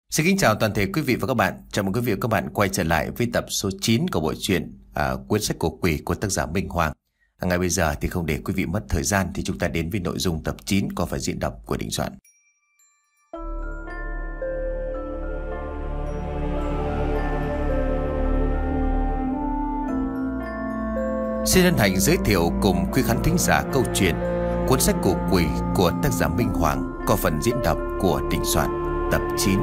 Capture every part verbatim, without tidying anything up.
Xin kính chào toàn thể quý vị và các bạn. Chào mừng quý vị và các bạn quay trở lại với tập số chín của bộ truyện à, Cuốn sách của quỷ của tác giả Minh Hoàng. à, Ngay bây giờ thì không để quý vị mất thời gian thì chúng ta đến với nội dung tập chín qua phần diễn đọc của Đình Soạn. Xin hân hạnh giới thiệu cùng quý khán thính giả câu chuyện Cuốn sách của quỷ của tác giả Minh Hoàng qua phần diễn đọc của Đình Soạn tập chín.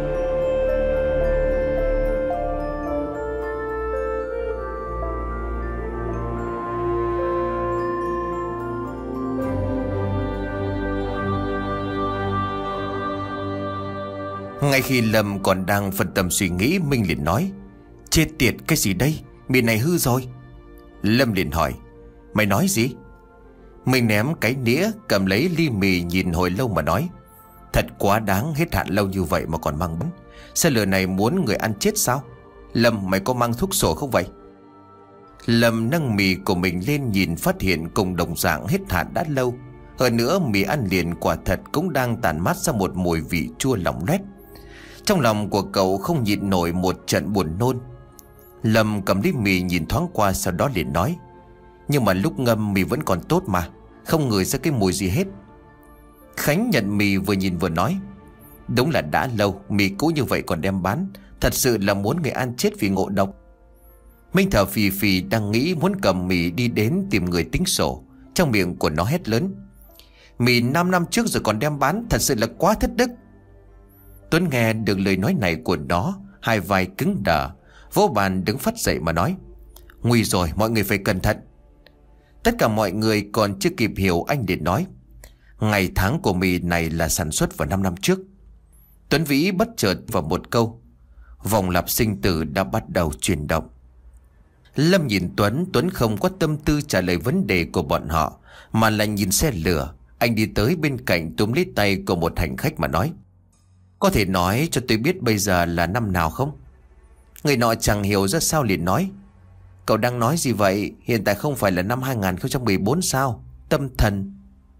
Ngay khi Lâm còn đang phân tâm suy nghĩ, Minh liền nói: "Chết tiệt, cái gì đây? Mì này hư rồi." Lâm liền hỏi: "Mày nói gì?" Minh ném cái nĩa, cầm lấy ly mì nhìn hồi lâu mà nói: "Thật quá đáng, hết hạn lâu như vậy mà còn mang bắn. Xe lửa này muốn người ăn chết sao? Lâm, mày có mang thuốc sổ không vậy?" Lâm nâng mì của mình lên nhìn, phát hiện cùng đồng dạng hết hạn đã lâu. Hơn nữa mì ăn liền quả thật cũng đang tản mát ra một mùi vị chua lỏng loét. Trong lòng của cậu không nhịn nổi một trận buồn nôn. Lâm cầm ly mì nhìn thoáng qua, sau đó liền nói: "Nhưng mà lúc ngâm mì vẫn còn tốt mà, không ngửi ra cái mùi gì hết." Khánh nhận mì vừa nhìn vừa nói: "Đúng là đã lâu, mì cũ như vậy còn đem bán, thật sự là muốn người ăn chết vì ngộ độc." Minh thở phì phì đang nghĩ muốn cầm mì đi đến tìm người tính sổ, trong miệng của nó hét lớn: "Mì năm năm trước rồi còn đem bán, thật sự là quá thất đức." Tuấn nghe được lời nói này của nó, hai vai cứng đờ, vỗ bàn đứng phắt dậy mà nói: "Nguy rồi, mọi người phải cẩn thận." Tất cả mọi người còn chưa kịp hiểu, anh liền nói: "Ngày tháng của mì này là sản xuất vào năm năm trước." Tuấn Vĩ bất chợt vào một câu: "Vòng lặp sinh tử đã bắt đầu chuyển động." Lâm nhìn Tuấn, Tuấn không có tâm tư trả lời vấn đề của bọn họ, mà là nhìn xe lửa. Anh đi tới bên cạnh túm lấy tay của một hành khách mà nói: "Có thể nói cho tôi biết bây giờ là năm nào không?" Người nọ chẳng hiểu ra sao liền nói: "Cậu đang nói gì vậy? Hiện tại không phải là năm hai không một bốn sao? Tâm thần."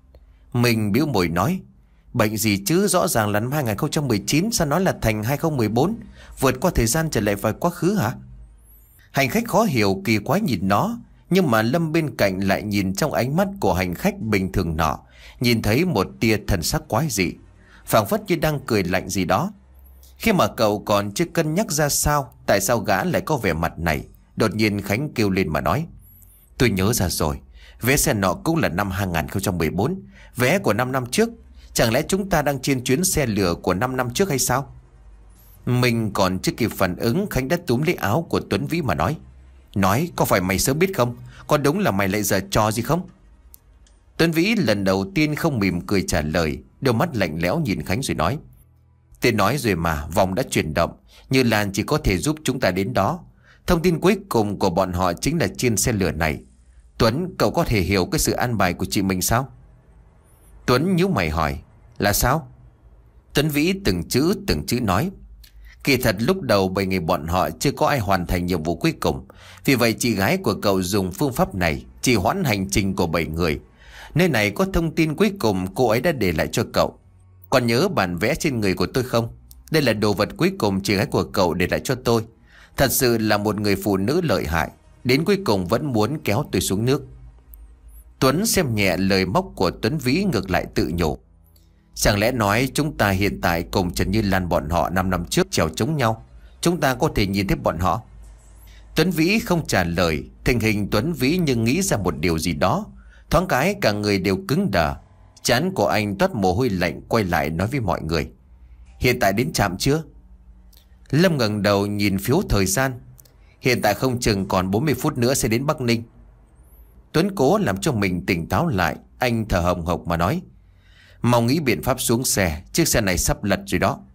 Mình bĩu môi nói: "Bệnh gì chứ, rõ ràng là năm hai không một chín, sao nói là thành hai không một bốn? Vượt qua thời gian trở lại vào quá khứ hả?" Hành khách khó hiểu kỳ quái nhìn nó, nhưng mà Lâm bên cạnh lại nhìn trong ánh mắt của hành khách bình thường nọ, nhìn thấy một tia thần sắc quái dị, phảng phất như đang cười lạnh gì đó. Khi mà cậu còn chưa cân nhắc ra sao, tại sao gã lại có vẻ mặt này, đột nhiên Khánh kêu lên mà nói: "Tôi nhớ ra rồi, vé xe nọ cũng là năm hai không một bốn, vé của năm năm trước. Chẳng lẽ chúng ta đang trên chuyến xe lửa của năm năm trước hay sao?" Mình còn chưa kịp phản ứng, Khánh đã túm lấy áo của Tuấn Vĩ mà nói: "Nói, có phải mày sớm biết không? Có đúng là mày lại giở trò gì không?" Tuấn Vĩ lần đầu tiên không mỉm cười trả lời, đôi mắt lạnh lẽo nhìn Khánh rồi nói: "Tôi nói rồi mà, vòng đã chuyển động, Như Lan chỉ có thể giúp chúng ta đến đó. Thông tin cuối cùng của bọn họ chính là trên xe lửa này. Tuấn, cậu có thể hiểu cái sự an bài của chị mình sao?" Tuấn nhíu mày hỏi: "Là sao?" Tuấn Vĩ từng chữ từng chữ nói: "Kỳ thật lúc đầu bảy người bọn họ chưa có ai hoàn thành nhiệm vụ cuối cùng. Vì vậy chị gái của cậu dùng phương pháp này trì hoãn hành trình của bảy người. Nơi này có thông tin cuối cùng cô ấy đã để lại cho cậu. Còn nhớ bản vẽ trên người của tôi không? Đây là đồ vật cuối cùng chị gái của cậu để lại cho tôi. Thật sự là một người phụ nữ lợi hại, đến cuối cùng vẫn muốn kéo tôi xuống nước." Tuấn xem nhẹ lời móc của Tuấn Vĩ, ngược lại tự nhủ: "Chẳng lẽ nói chúng ta hiện tại cùng Trần Như Lan bọn họ năm năm trước chèo chống nhau, chúng ta có thể nhìn thấy bọn họ?" Tuấn Vĩ không trả lời. Tình hình Tuấn Vĩ nhưng nghĩ ra một điều gì đó, thoáng cái cả người đều cứng đờ. Trán của anh toát mồ hôi lạnh, quay lại nói với mọi người: "Hiện tại đến trạm chưa?" Lâm ngẩng đầu nhìn phiếu thời gian: "Hiện tại không chừng còn bốn mươi phút nữa sẽ đến Bắc Ninh." Tuấn cố làm cho mình tỉnh táo lại, anh thở hồng hộc mà nói: "Mau nghĩ biện pháp xuống xe, chiếc xe này sắp lật rồi đó."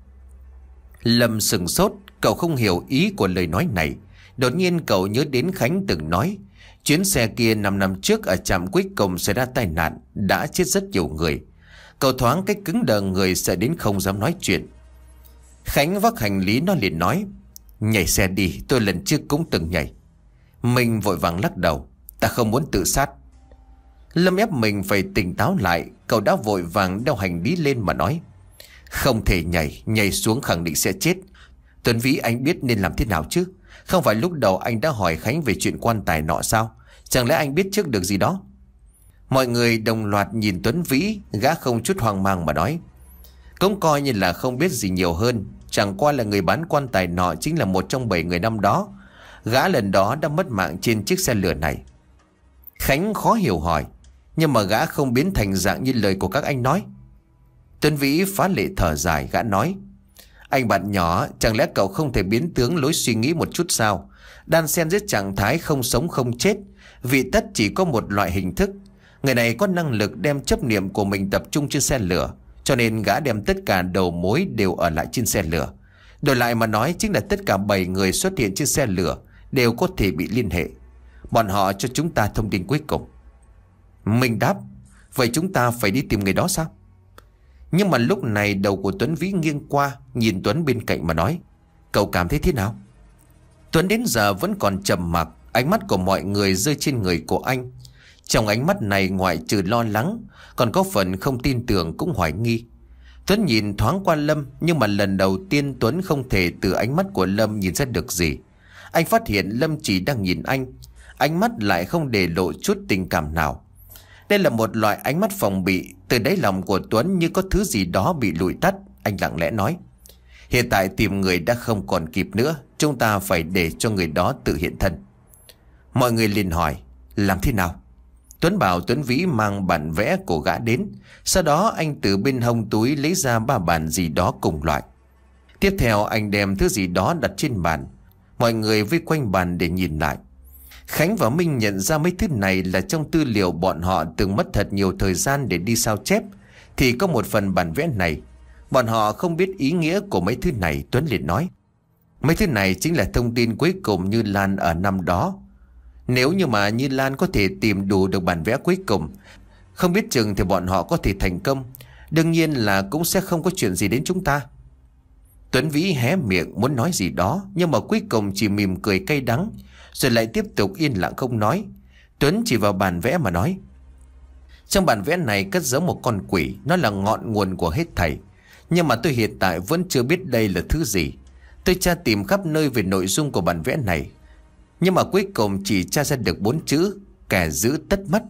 Lâm sừng sốt, cậu không hiểu ý của lời nói này. Đột nhiên cậu nhớ đến Khánh từng nói chuyến xe kia năm năm trước ở trạm cuối cùng xảy ra tai nạn, đã chết rất nhiều người. Cậu thoáng cái cứng đờ người, sợ đến không dám nói chuyện. Khánh vác hành lý, nó liền nói: "Nhảy xe đi, tôi lần trước cũng từng nhảy." Mình vội vàng lắc đầu: "Ta không muốn tự sát." Lâm ép mình phải tỉnh táo lại, cậu đã vội vàng đeo hành lý lên mà nói: Không thể nhảy, nhảy xuống khẳng định sẽ chết. Tuấn Vĩ, anh biết nên làm thế nào chứ? Không phải lúc đầu anh đã hỏi Khánh về chuyện quan tài nọ sao? Chẳng lẽ anh biết trước được gì đó? Mọi người đồng loạt nhìn Tuấn Vĩ, gã không chút hoang mang mà nói. Cũng coi như là không biết gì nhiều hơn. Chẳng qua là người bán quan tài nọ chính là một trong bảy người năm đó. Gã lần đó đã mất mạng trên chiếc xe lửa này. Khánh khó hiểu hỏi, nhưng mà gã không biến thành dạng như lời của các anh nói. Tuấn Vĩ phá lệ thở dài, gã nói. Anh bạn nhỏ, chẳng lẽ cậu không thể biến tướng lối suy nghĩ một chút sao? Đan xen giữa trạng thái không sống không chết, vì tất chỉ có một loại hình thức. Người này có năng lực đem chấp niệm của mình tập trung trên xe lửa, cho nên gã đem tất cả đầu mối đều ở lại trên xe lửa. Đổi lại mà nói chính là tất cả bảy người xuất hiện trên xe lửa đều có thể bị liên hệ. Bọn họ cho chúng ta thông tin cuối cùng. Mình đáp, vậy chúng ta phải đi tìm người đó sao? Nhưng mà lúc này đầu của Tuấn Vĩ nghiêng qua, nhìn Tuấn bên cạnh mà nói. Cậu cảm thấy thế nào? Tuấn đến giờ vẫn còn trầm mặc. Ánh mắt của mọi người rơi trên người của anh. Trong ánh mắt này ngoại trừ lo lắng, còn có phần không tin tưởng cũng hoài nghi. Tuấn nhìn thoáng qua Lâm, nhưng mà lần đầu tiên Tuấn không thể từ ánh mắt của Lâm nhìn ra được gì. Anh phát hiện Lâm chỉ đang nhìn anh, ánh mắt lại không để lộ chút tình cảm nào. Đây là một loại ánh mắt phòng bị. Từ đáy lòng của Tuấn như có thứ gì đó bị lụi tắt. Anh lặng lẽ nói, hiện tại tìm người đã không còn kịp nữa, chúng ta phải để cho người đó tự hiện thân. Mọi người liền hỏi, làm thế nào? Tuấn bảo Tuấn Vĩ mang bản vẽ của gã đến. Sau đó anh từ bên hông túi lấy ra ba bản gì đó cùng loại. Tiếp theo anh đem thứ gì đó đặt trên bàn. Mọi người vây quanh bàn để nhìn lại. Khánh và Minh nhận ra mấy thứ này là trong tư liệu bọn họ từng mất thật nhiều thời gian để đi sao chép. Thì có một phần bản vẽ này. Bọn họ không biết ý nghĩa của mấy thứ này. Tuấn liền nói, mấy thứ này chính là thông tin cuối cùng Như Lan ở năm đó. Nếu như mà Như Lan có thể tìm đủ được bản vẽ cuối cùng, không biết chừng thì bọn họ có thể thành công. Đương nhiên là cũng sẽ không có chuyện gì đến chúng ta. Tuấn Vĩ hé miệng muốn nói gì đó, nhưng mà cuối cùng chỉ mỉm cười cay đắng, rồi lại tiếp tục yên lặng không nói. Tuấn chỉ vào bản vẽ mà nói, trong bản vẽ này cất giấu một con quỷ. Nó là ngọn nguồn của hết thảy. Nhưng mà tôi hiện tại vẫn chưa biết đây là thứ gì. Tôi tra tìm khắp nơi về nội dung của bản vẽ này, nhưng mà cuối cùng chỉ tra ra được bốn chữ: kẻ giữ tất mất.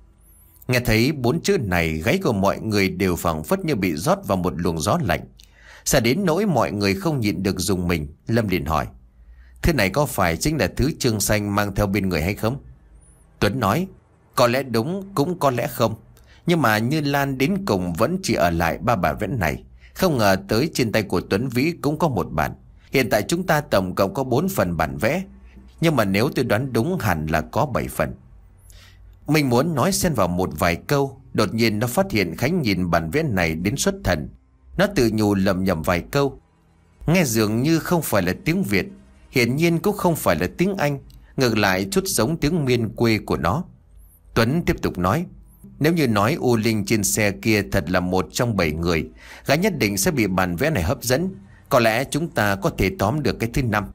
Nghe thấy bốn chữ này, gáy của mọi người đều phảng phất như bị rót vào một luồng gió lạnh. Sợ đến nỗi mọi người không nhịn được dùng mình. Lâm liền hỏi, thứ này có phải chính là thứ Trương Xanh mang theo bên người hay không? Tuấn nói, có lẽ đúng, cũng có lẽ không. Nhưng mà Như Lan đến cùng vẫn chỉ ở lại ba bản vẽ này. Không ngờ tới trên tay của Tuấn Vĩ cũng có một bản. Hiện tại chúng ta tổng cộng có bốn phần bản vẽ, nhưng mà nếu tôi đoán đúng hẳn là có bảy phần. Mình muốn nói xen vào một vài câu. Đột nhiên nó phát hiện Khánh nhìn bản vẽ này đến xuất thần. Nó tự nhủ lầm nhầm vài câu, nghe dường như không phải là tiếng Việt, hiển nhiên cũng không phải là tiếng Anh, ngược lại chút giống tiếng miền quê của nó. Tuấn tiếp tục nói, nếu như nói U Linh trên xe kia thật là một trong bảy người, gã nhất định sẽ bị bản vẽ này hấp dẫn. Có lẽ chúng ta có thể tóm được cái thứ năm.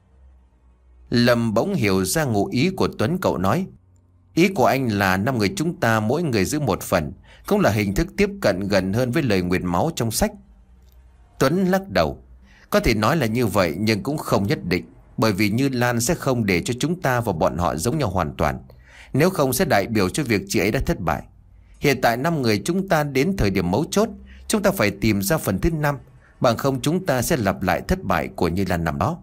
Lâm bỗng hiểu ra ngụ ý của Tuấn. Cậu nói, ý của anh là năm người chúng ta mỗi người giữ một phần, cũng là hình thức tiếp cận gần hơn với lời nguyền máu trong sách. Tuấn lắc đầu, có thể nói là như vậy nhưng cũng không nhất định. Bởi vì Như Lan sẽ không để cho chúng ta và bọn họ giống nhau hoàn toàn, nếu không sẽ đại biểu cho việc chị ấy đã thất bại. Hiện tại năm người chúng ta đến thời điểm mấu chốt, chúng ta phải tìm ra phần thứ năm, bằng không chúng ta sẽ lặp lại thất bại của Như Lan năm đó.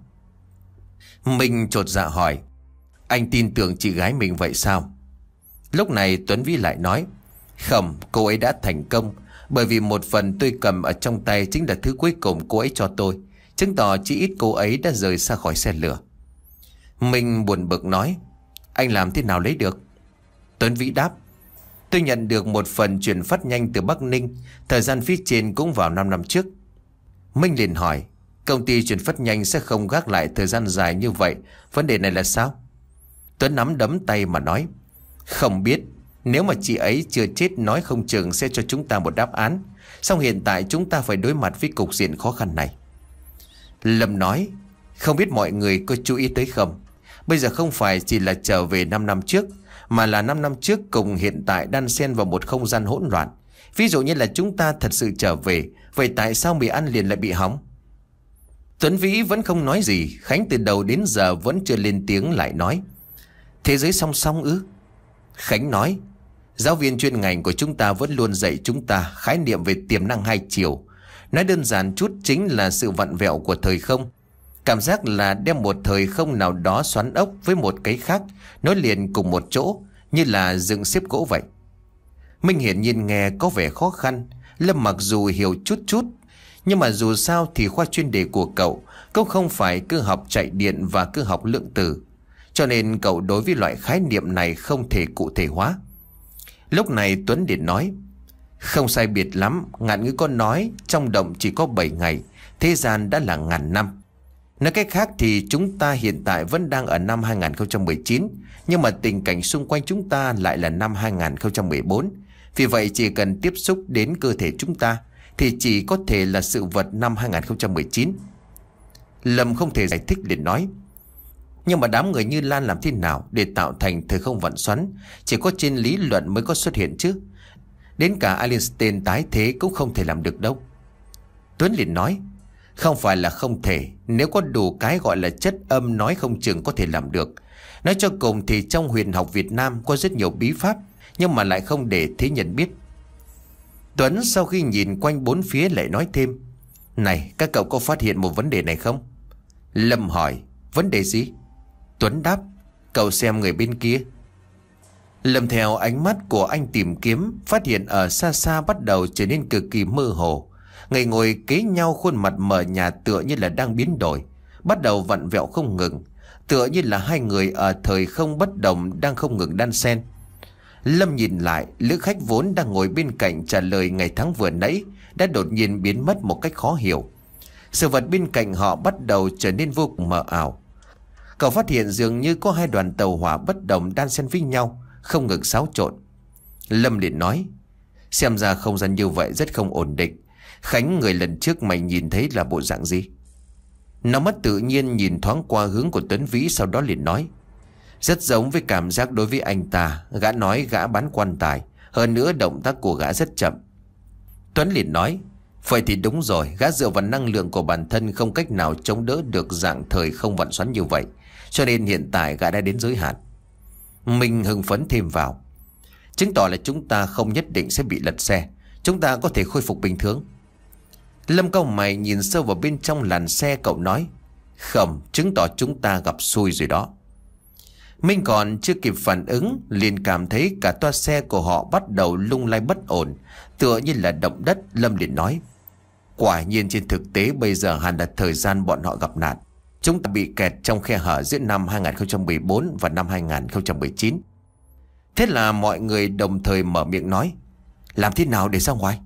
Mình chột dạ hỏi, anh tin tưởng chị gái mình vậy sao? Lúc này Tuấn Vĩ lại nói, không, cô ấy đã thành công. Bởi vì một phần tôi cầm ở trong tay chính là thứ cuối cùng cô ấy cho tôi, chứng tỏ chỉ ít cô ấy đã rời xa khỏi xe lửa. Mình buồn bực nói, anh làm thế nào lấy được? Tuấn Vĩ đáp, tôi nhận được một phần chuyển phát nhanh từ Bắc Ninh, thời gian phía trên cũng vào năm năm trước. Minh liền hỏi, công ty chuyển phát nhanh sẽ không gác lại thời gian dài như vậy, vấn đề này là sao? Tuấn nắm đấm tay mà nói, không biết. Nếu mà chị ấy chưa chết nói không chừng sẽ cho chúng ta một đáp án. Song hiện tại chúng ta phải đối mặt với cục diện khó khăn này. Lâm nói, không biết mọi người có chú ý tới không, bây giờ không phải chỉ là trở về năm năm trước, mà là năm năm trước cùng hiện tại đan xen vào một không gian hỗn loạn. Ví dụ như là chúng ta thật sự trở về, Vậy tại sao mì ăn liền lại bị hỏng? Tuấn Vĩ vẫn không nói gì. Khánh từ đầu đến giờ vẫn chưa lên tiếng lại nói: Thế giới song song ư? Khánh nói: Giáo viên chuyên ngành của chúng ta vẫn luôn dạy chúng ta khái niệm về tiềm năng hai chiều. Nói đơn giản chút chính là sự vặn vẹo của thời không. Cảm giác là đem một thời không nào đó xoắn ốc với một cái khác, nối liền cùng một chỗ, như là dựng xếp gỗ vậy. Minh hiển nhiên nghe có vẻ khó khăn. Lâm mặc dù hiểu chút chút, nhưng mà dù sao thì khoa chuyên đề của cậu cũng không phải cơ học chạy điện và cơ học lượng tử, cho nên cậu đối với loại khái niệm này không thể cụ thể hóa. Lúc này Tuấn Điền nói: Không sai biệt lắm. Ngạn ngữ có nói trong động chỉ có bảy ngày, thế gian đã là ngàn năm. Nói cách khác thì chúng ta hiện tại vẫn đang ở năm hai không một chín, nhưng mà tình cảnh xung quanh chúng ta lại là năm hai không một bốn. Vì vậy chỉ cần tiếp xúc đến cơ thể chúng ta thì chỉ có thể là sự vật năm hai không một chín. Lâm không thể giải thích liền nói: Nhưng mà đám người Như Lan làm thế nào để tạo thành thời không vặn xoắn? Chỉ có trên lý luận mới có xuất hiện chứ. Đến cả Einstein tái thế cũng không thể làm được đâu. Tuấn liền nói: Không phải là không thể. Nếu có đủ cái gọi là chất âm, nói không chừng có thể làm được. Nói cho cùng thì trong huyền học Việt Nam có rất nhiều bí pháp, nhưng mà lại không để thế nhân biết. Tuấn sau khi nhìn quanh bốn phía lại nói thêm: Này, các cậu có phát hiện một vấn đề này không? Lâm hỏi: Vấn đề gì? Tuấn đáp: Cậu xem người bên kia. Lâm theo ánh mắt của anh tìm kiếm, phát hiện ở xa xa bắt đầu trở nên cực kỳ mơ hồ. Người ngồi kế nhau khuôn mặt mờ nhạt tựa như là đang biến đổi, bắt đầu vặn vẹo không ngừng, tựa như là hai người ở thời không bất đồng đang không ngừng đan xen. Lâm nhìn lại, lữ khách vốn đang ngồi bên cạnh trả lời ngày tháng vừa nãy đã đột nhiên biến mất một cách khó hiểu. Sự vật bên cạnh họ bắt đầu trở nên vô cùng mờ ảo. Cậu phát hiện dường như có hai đoàn tàu hỏa bất đồng đan xen với nhau, không ngừng xáo trộn. Lâm liền nói: Xem ra không gian như vậy rất không ổn định. Khánh, người lần trước mày nhìn thấy là bộ dạng gì? Nó mất tự nhiên nhìn thoáng qua hướng của Tuấn Vĩ, sau đó liền nói: Rất giống với cảm giác đối với anh ta. Gã nói gã bán quan tài, hơn nữa động tác của gã rất chậm. Tuấn liền nói: Vậy thì đúng rồi, gã dựa vào năng lượng của bản thân không cách nào chống đỡ được dạng thời không vặn xoắn như vậy, cho nên hiện tại gã đã đến giới hạn. Mình hưng phấn thêm vào: Chứng tỏ là chúng ta không nhất định sẽ bị lật xe, chúng ta có thể khôi phục bình thường. Lâm cau mày nhìn sâu vào bên trong làn xe, cậu nói: Không, chứng tỏ chúng ta gặp xui rồi đó. Minh còn chưa kịp phản ứng liền cảm thấy cả toa xe của họ bắt đầu lung lay bất ổn, tựa như là động đất. Lâm liền nói: Quả nhiên trên thực tế bây giờ hẳn là thời gian bọn họ gặp nạn. Chúng ta bị kẹt trong khe hở giữa năm hai không một bốn và năm hai không một chín. Thế là mọi người đồng thời mở miệng nói: Làm thế nào để ra ngoài?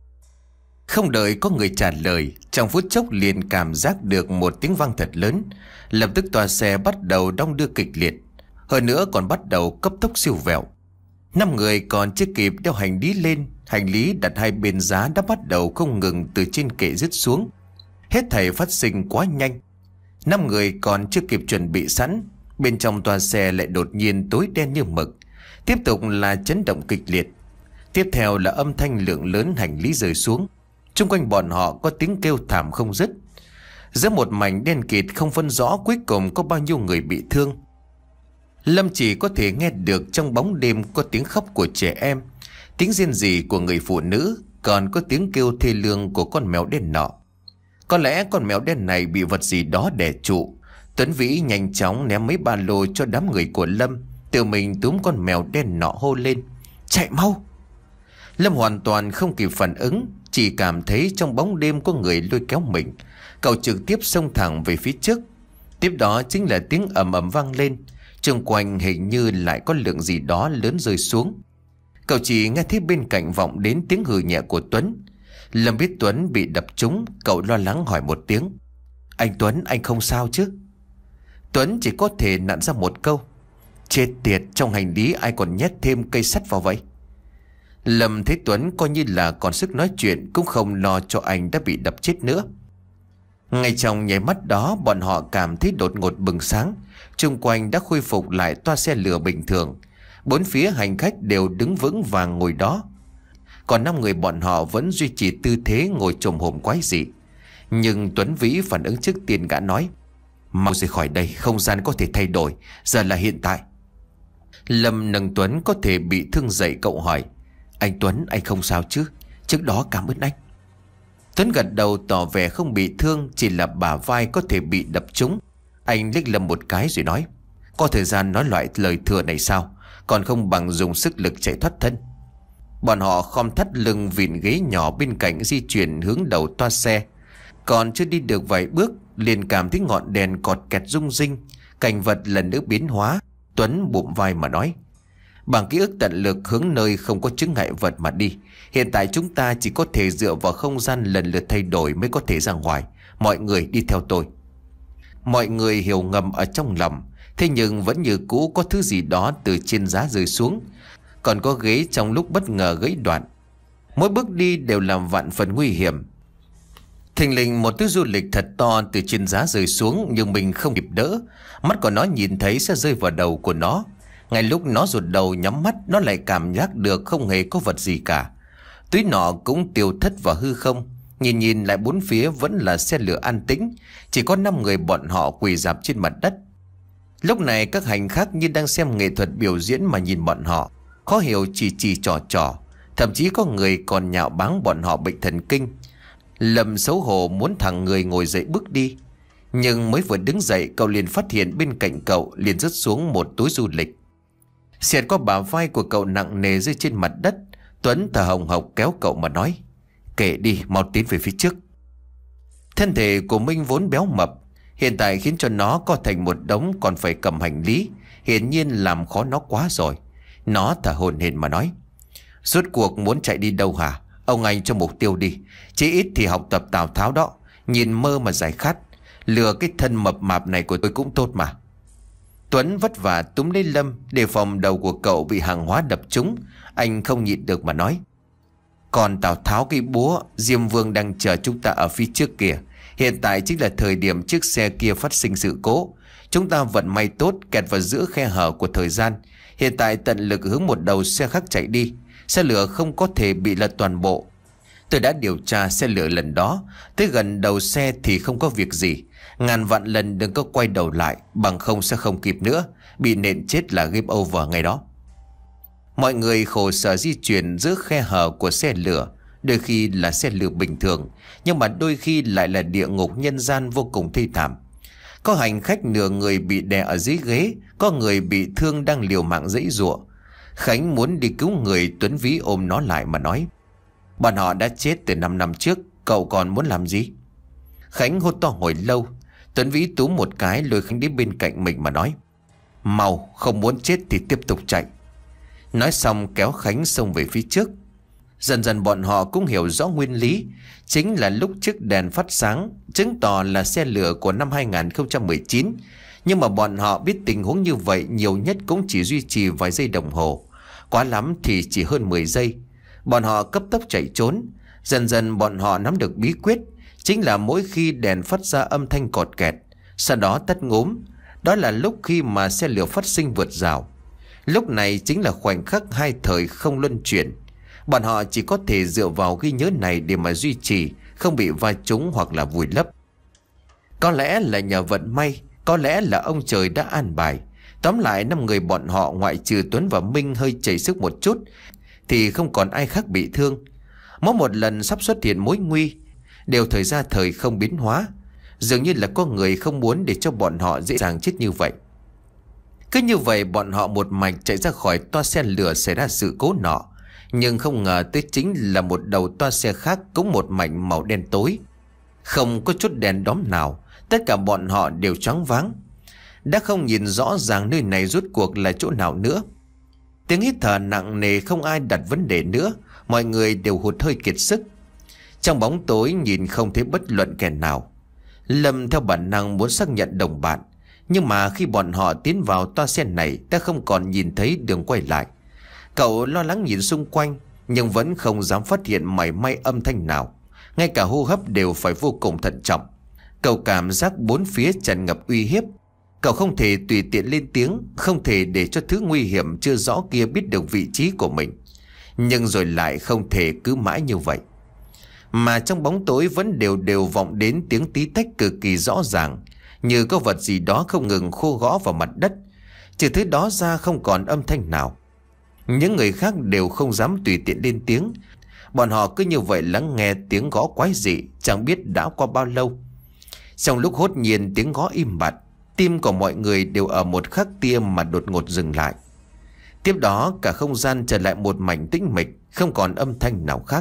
Không đợi có người trả lời, trong phút chốc liền cảm giác được một tiếng vang thật lớn. Lập tức toa xe bắt đầu đong đưa kịch liệt, hơn nữa còn bắt đầu cấp tốc siêu vẹo. Năm người còn chưa kịp đeo hành lý lên, hành lý đặt hai bên giá đã bắt đầu không ngừng từ trên kệ rứt xuống. Hết thảy phát sinh quá nhanh. Năm người còn chưa kịp chuẩn bị sẵn, bên trong toa xe lại đột nhiên tối đen như mực. Tiếp tục là chấn động kịch liệt. Tiếp theo là âm thanh lượng lớn hành lý rơi xuống. Xung quanh bọn họ có tiếng kêu thảm không dứt. Giữa một mảnh đen kịt không phân rõ cuối cùng có bao nhiêu người bị thương. Lâm chỉ có thể nghe được trong bóng đêm có tiếng khóc của trẻ em, tiếng rên rỉ của người phụ nữ, còn có tiếng kêu thê lương của con mèo đen nọ. Có lẽ con mèo đen này bị vật gì đó đè trụ. Tuấn Vĩ nhanh chóng ném mấy ba lô cho đám người của Lâm, tự mình túm con mèo đen nọ hô lên: Chạy mau! Lâm hoàn toàn không kịp phản ứng, chỉ cảm thấy trong bóng đêm có người lôi kéo mình. Cậu trực tiếp xông thẳng về phía trước. Tiếp đó chính là tiếng ầm ầm vang lên. Xung quanh hình như lại có lượng gì đó lớn rơi xuống. Cậu chỉ nghe thấy bên cạnh vọng đến tiếng hừ nhẹ của Tuấn. Lâm biết Tuấn bị đập trúng, cậu lo lắng hỏi một tiếng: Anh Tuấn, anh không sao chứ? Tuấn chỉ có thể nặn ra một câu: Chết tiệt, trong hành lý ai còn nhét thêm cây sắt vào vậy? Lâm thấy Tuấn coi như là còn sức nói chuyện, cũng không lo cho anh đã bị đập chết nữa. Ngay trong nháy mắt đó, bọn họ cảm thấy đột ngột bừng sáng. Xung quanh đã khôi phục lại toa xe lửa bình thường. Bốn phía hành khách đều đứng vững vàng ngồi đó. Còn năm người bọn họ vẫn duy trì tư thế ngồi chồm hổm quái dị. Nhưng Tuấn Vĩ phản ứng trước tiên, gã nói: mau rời khỏi đây, không gian có thể thay đổi, giờ là hiện tại. Lâm nâng Tuấn có thể bị thương dậy, cậu hỏi: anh Tuấn, anh không sao chứ? Trước đó cảm ơn anh. Tuấn gật đầu tỏ vẻ không bị thương, chỉ là bả vai có thể bị đập trúng. Anh liếc Lâm một cái rồi nói: có thời gian nói loại lời thừa này sao? Còn không bằng dùng sức lực chạy thoát thân. Bọn họ khom thắt lưng vịn ghế nhỏ bên cạnh, di chuyển hướng đầu toa xe. Còn chưa đi được vài bước, liền cảm thấy ngọn đèn cọt kẹt rung rinh, cảnh vật lần nữa biến hóa. Tuấn bụm vai mà nói: bằng ký ức tận lực hướng nơi không có chướng ngại vật mà đi. Hiện tại chúng ta chỉ có thể dựa vào không gian lần lượt thay đổi mới có thể ra ngoài. Mọi người đi theo tôi. Mọi người hiểu ngầm ở trong lòng, thế nhưng vẫn như cũ có thứ gì đó từ trên giá rơi xuống. Còn có ghế trong lúc bất ngờ gãy đoạn. Mỗi bước đi đều làm vạn phần nguy hiểm. Thình lình một túi du lịch thật to từ trên giá rơi xuống, nhưng mình không kịp đỡ. Mắt của nó nhìn thấy sẽ rơi vào đầu của nó. Ngay lúc nó rụt đầu nhắm mắt, nó lại cảm giác được không hề có vật gì cả. Túi nọ cũng tiêu thất vào hư không. Nhìn nhìn lại bốn phía vẫn là xe lửa an tĩnh, chỉ có năm người bọn họ quỳ rạp trên mặt đất. Lúc này các hành khách như đang xem nghệ thuật biểu diễn mà nhìn bọn họ, khó hiểu chỉ chỉ trò trò. Thậm chí có người còn nhạo báng bọn họ bệnh thần kinh. Lâm xấu hổ muốn thẳng người ngồi dậy bước đi. Nhưng mới vừa đứng dậy, cậu liền phát hiện bên cạnh cậu liền rớt xuống một túi du lịch. Xẹt qua bả vai của cậu nặng nề rơi trên mặt đất. Tuấn thở hồng hộc kéo cậu mà nói: kệ đi, mau tiến về phía trước. Thân thể của Minh vốn béo mập, hiện tại khiến cho nó co thành một đống, còn phải cầm hành lý, hiển nhiên làm khó nó quá rồi. Nó thở hổn hển mà nói: rốt cuộc muốn chạy đi đâu hả? Ông anh cho mục tiêu đi, chỉ ít thì học tập Tào Tháo đó. Nhìn mơ mà giải khát, lừa cái thân mập mạp này của tôi cũng tốt mà. Tuấn vất vả túm lấy Lâm, đề phòng đầu của cậu bị hàng hóa đập trúng. Anh không nhịn được mà nói: còn Tào Tháo cái búa, Diêm Vương đang chờ chúng ta ở phía trước kìa. Hiện tại chính là thời điểm chiếc xe kia phát sinh sự cố. Chúng ta vận may tốt, kẹt vào giữa khe hở của thời gian. Hiện tại tận lực hướng một đầu xe khác chạy đi. Xe lửa không có thể bị lật toàn bộ. Tôi đã điều tra xe lửa lần đó, tới gần đầu xe thì không có việc gì. Ngàn vạn lần đừng có quay đầu lại, bằng không sẽ không kịp nữa. Bị nện chết là game over ngày đó. Mọi người khổ sở di chuyển giữa khe hở của xe lửa. Đôi khi là xe lửa bình thường, nhưng mà đôi khi lại là địa ngục nhân gian vô cùng thê thảm. Có hành khách nửa người bị đè ở dưới ghế, có người bị thương đang liều mạng giãy giụa. Khánh muốn đi cứu người, Tuấn Vĩ ôm nó lại mà nói: bọn họ đã chết từ năm năm trước, cậu còn muốn làm gì? Khánh hốt to hồi lâu. Tuấn Vĩ túm một cái lôi Khánh đến bên cạnh mình mà nói: mau, không muốn chết thì tiếp tục chạy. Nói xong kéo Khánh xông về phía trước. Dần dần bọn họ cũng hiểu rõ nguyên lý. Chính là lúc chiếc đèn phát sáng, chứng tỏ là xe lửa của năm hai không một chín. Nhưng mà bọn họ biết tình huống như vậy nhiều nhất cũng chỉ duy trì vài giây đồng hồ, quá lắm thì chỉ hơn mười giây. Bọn họ cấp tốc chạy trốn. Dần dần bọn họ nắm được bí quyết, chính là mỗi khi đèn phát ra âm thanh cọt kẹt, sau đó tắt ngúm, đó là lúc khi mà xe lửa phát sinh vượt rào. Lúc này chính là khoảnh khắc hai thời không luân chuyển. Bọn họ chỉ có thể dựa vào ghi nhớ này để mà duy trì, không bị va trúng hoặc là vùi lấp. Có lẽ là nhờ vận may, có lẽ là ông trời đã an bài. Tóm lại năm người bọn họ ngoại trừ Tuấn và Minh hơi chảy sức một chút thì không còn ai khác bị thương. Mỗi một lần sắp xuất hiện mối nguy đều thời ra thời không biến hóa. Dường như là có người không muốn để cho bọn họ dễ dàng chết như vậy. Cứ như vậy bọn họ một mạch chạy ra khỏi toa xe lửa xảy ra sự cố nọ. Nhưng không ngờ tới chính là một đầu toa xe khác cũng một mảnh màu đen tối, không có chút đèn đóm nào. Tất cả bọn họ đều choáng váng, đã không nhìn rõ ràng nơi này rốt cuộc là chỗ nào nữa. Tiếng hít thở nặng nề, không ai đặt vấn đề nữa. Mọi người đều hụt hơi kiệt sức. Trong bóng tối nhìn không thấy bất luận kẻ nào. Lâm theo bản năng muốn xác nhận đồng bạn, nhưng mà khi bọn họ tiến vào toa xe này đã không còn nhìn thấy đường quay lại. Cậu lo lắng nhìn xung quanh, nhưng vẫn không dám phát hiện mảy may âm thanh nào. Ngay cả hô hấp đều phải vô cùng thận trọng. Cậu cảm giác bốn phía tràn ngập uy hiếp. Cậu không thể tùy tiện lên tiếng, không thể để cho thứ nguy hiểm chưa rõ kia biết được vị trí của mình. Nhưng rồi lại không thể cứ mãi như vậy. Mà trong bóng tối vẫn đều đều vọng đến tiếng tí tách cực kỳ rõ ràng, như có vật gì đó không ngừng khô gõ vào mặt đất. Trừ thứ đó ra không còn âm thanh nào. Những người khác đều không dám tùy tiện lên tiếng. Bọn họ cứ như vậy lắng nghe tiếng gõ quái dị, chẳng biết đã qua bao lâu. Trong lúc hốt nhiên tiếng gõ im bặt, tim của mọi người đều ở một khắc tia mà đột ngột dừng lại. Tiếp đó cả không gian trở lại một mảnh tĩnh mịch, không còn âm thanh nào khác.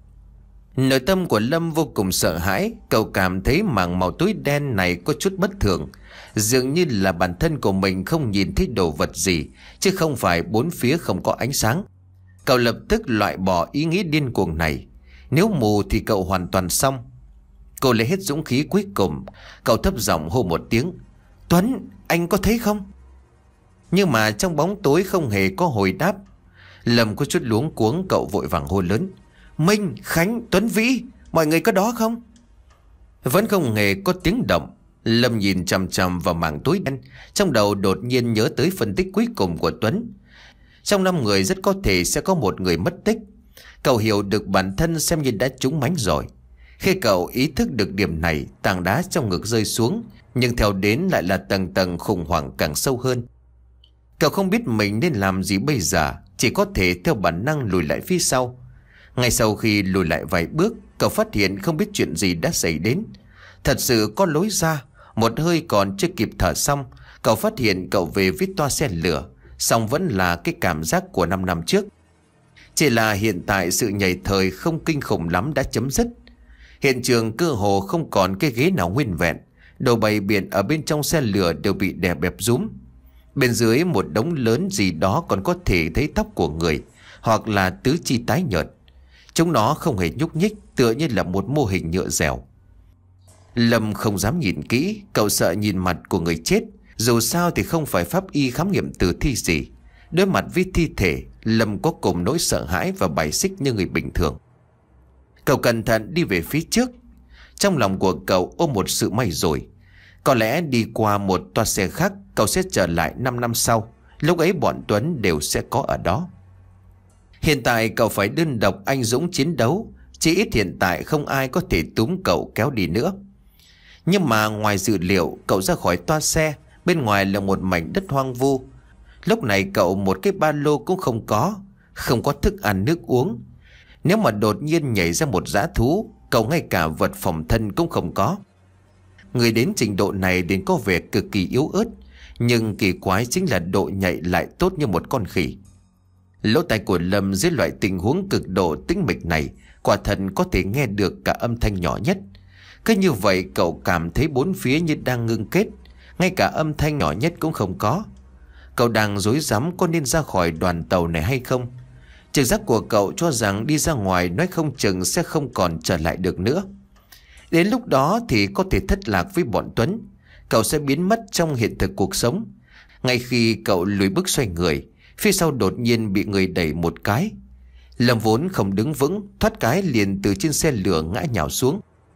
Nội tâm của Lâm vô cùng sợ hãi. Cậu cảm thấy mảng màu tối đen này có chút bất thường, dường như là bản thân của mình không nhìn thấy đồ vật gì, chứ không phải bốn phía không có ánh sáng. Cậu lập tức loại bỏ ý nghĩ điên cuồng này. Nếu mù thì cậu hoàn toàn xong. Cô lấy hết dũng khí cuối cùng, cậu thấp giọng hô một tiếng: "Tuấn, anh có thấy không?" Nhưng mà trong bóng tối không hề có hồi đáp. Lâm có chút luống cuống, cậu vội vàng hô lớn: "Minh, Khánh, Tuấn, Vĩ, mọi người có đó không?" Vẫn không hề có tiếng động. Lâm nhìn chằm chằm vào mảng tối đen, trong đầu đột nhiên nhớ tới phân tích cuối cùng của Tuấn. Trong năm người rất có thể sẽ có một người mất tích. Cậu hiểu được bản thân xem như đã trúng mánh rồi. Khi cậu ý thức được điểm này, tảng đá trong ngực rơi xuống, nhưng theo đến lại là tầng tầng khủng hoảng càng sâu hơn. Cậu không biết mình nên làm gì bây giờ, chỉ có thể theo bản năng lùi lại phía sau. Ngay sau khi lùi lại vài bước, cậu phát hiện không biết chuyện gì đã xảy đến. Thật sự có lối ra. Một hơi còn chưa kịp thở xong, cậu phát hiện cậu về với toa xe lửa, song vẫn là cái cảm giác của năm năm trước. Chỉ là hiện tại sự nhảy thời không kinh khủng lắm đã chấm dứt. Hiện trường cơ hồ không còn cái ghế nào nguyên vẹn. Đồ bày biện ở bên trong xe lửa đều bị đè bẹp rúm. Bên dưới một đống lớn gì đó còn có thể thấy tóc của người, hoặc là tứ chi tái nhợt. Chúng nó không hề nhúc nhích, tựa như là một mô hình nhựa dẻo. Lâm không dám nhìn kỹ, cậu sợ nhìn mặt của người chết. Dù sao thì không phải pháp y khám nghiệm tử thi gì. Đối mặt với thi thể, Lâm có cùng nỗi sợ hãi và bài xích như người bình thường. Cậu cẩn thận đi về phía trước. Trong lòng của cậu ôm một sự may rủi. Có lẽ đi qua một toa xe khác, cậu sẽ trở lại năm năm sau. Lúc ấy bọn Tuấn đều sẽ có ở đó. Hiện tại cậu phải đơn độc anh dũng chiến đấu. Chỉ ít hiện tại không ai có thể túm cậu kéo đi nữa. Nhưng mà ngoài dự liệu, cậu ra khỏi toa xe. Bên ngoài là một mảnh đất hoang vu. Lúc này cậu một cái ba lô cũng không có, không có thức ăn nước uống. Nếu mà đột nhiên nhảy ra một dã thú, cậu ngay cả vật phòng thân cũng không có. Người đến trình độ này đến có vẻ cực kỳ yếu ớt, nhưng kỳ quái chính là độ nhạy lại tốt như một con khỉ. Lỗ tai của Lâm dưới loại tình huống cực độ tĩnh mịch này quả thật có thể nghe được cả âm thanh nhỏ nhất. Cứ như vậy cậu cảm thấy bốn phía như đang ngưng kết, ngay cả âm thanh nhỏ nhất cũng không có. Cậu đang rối rắm có nên ra khỏi đoàn tàu này hay không. Trực giác của cậu cho rằng đi ra ngoài nói không chừng sẽ không còn trở lại được nữa. Đến lúc đó thì có thể thất lạc với bọn Tuấn. Cậu sẽ biến mất trong hiện thực cuộc sống. Ngay khi cậu lùi bước xoay người, phía sau đột nhiên bị người đẩy một cái. Lâm vốn không đứng vững, thoát cái liền từ trên xe lửa ngã nhào xuống.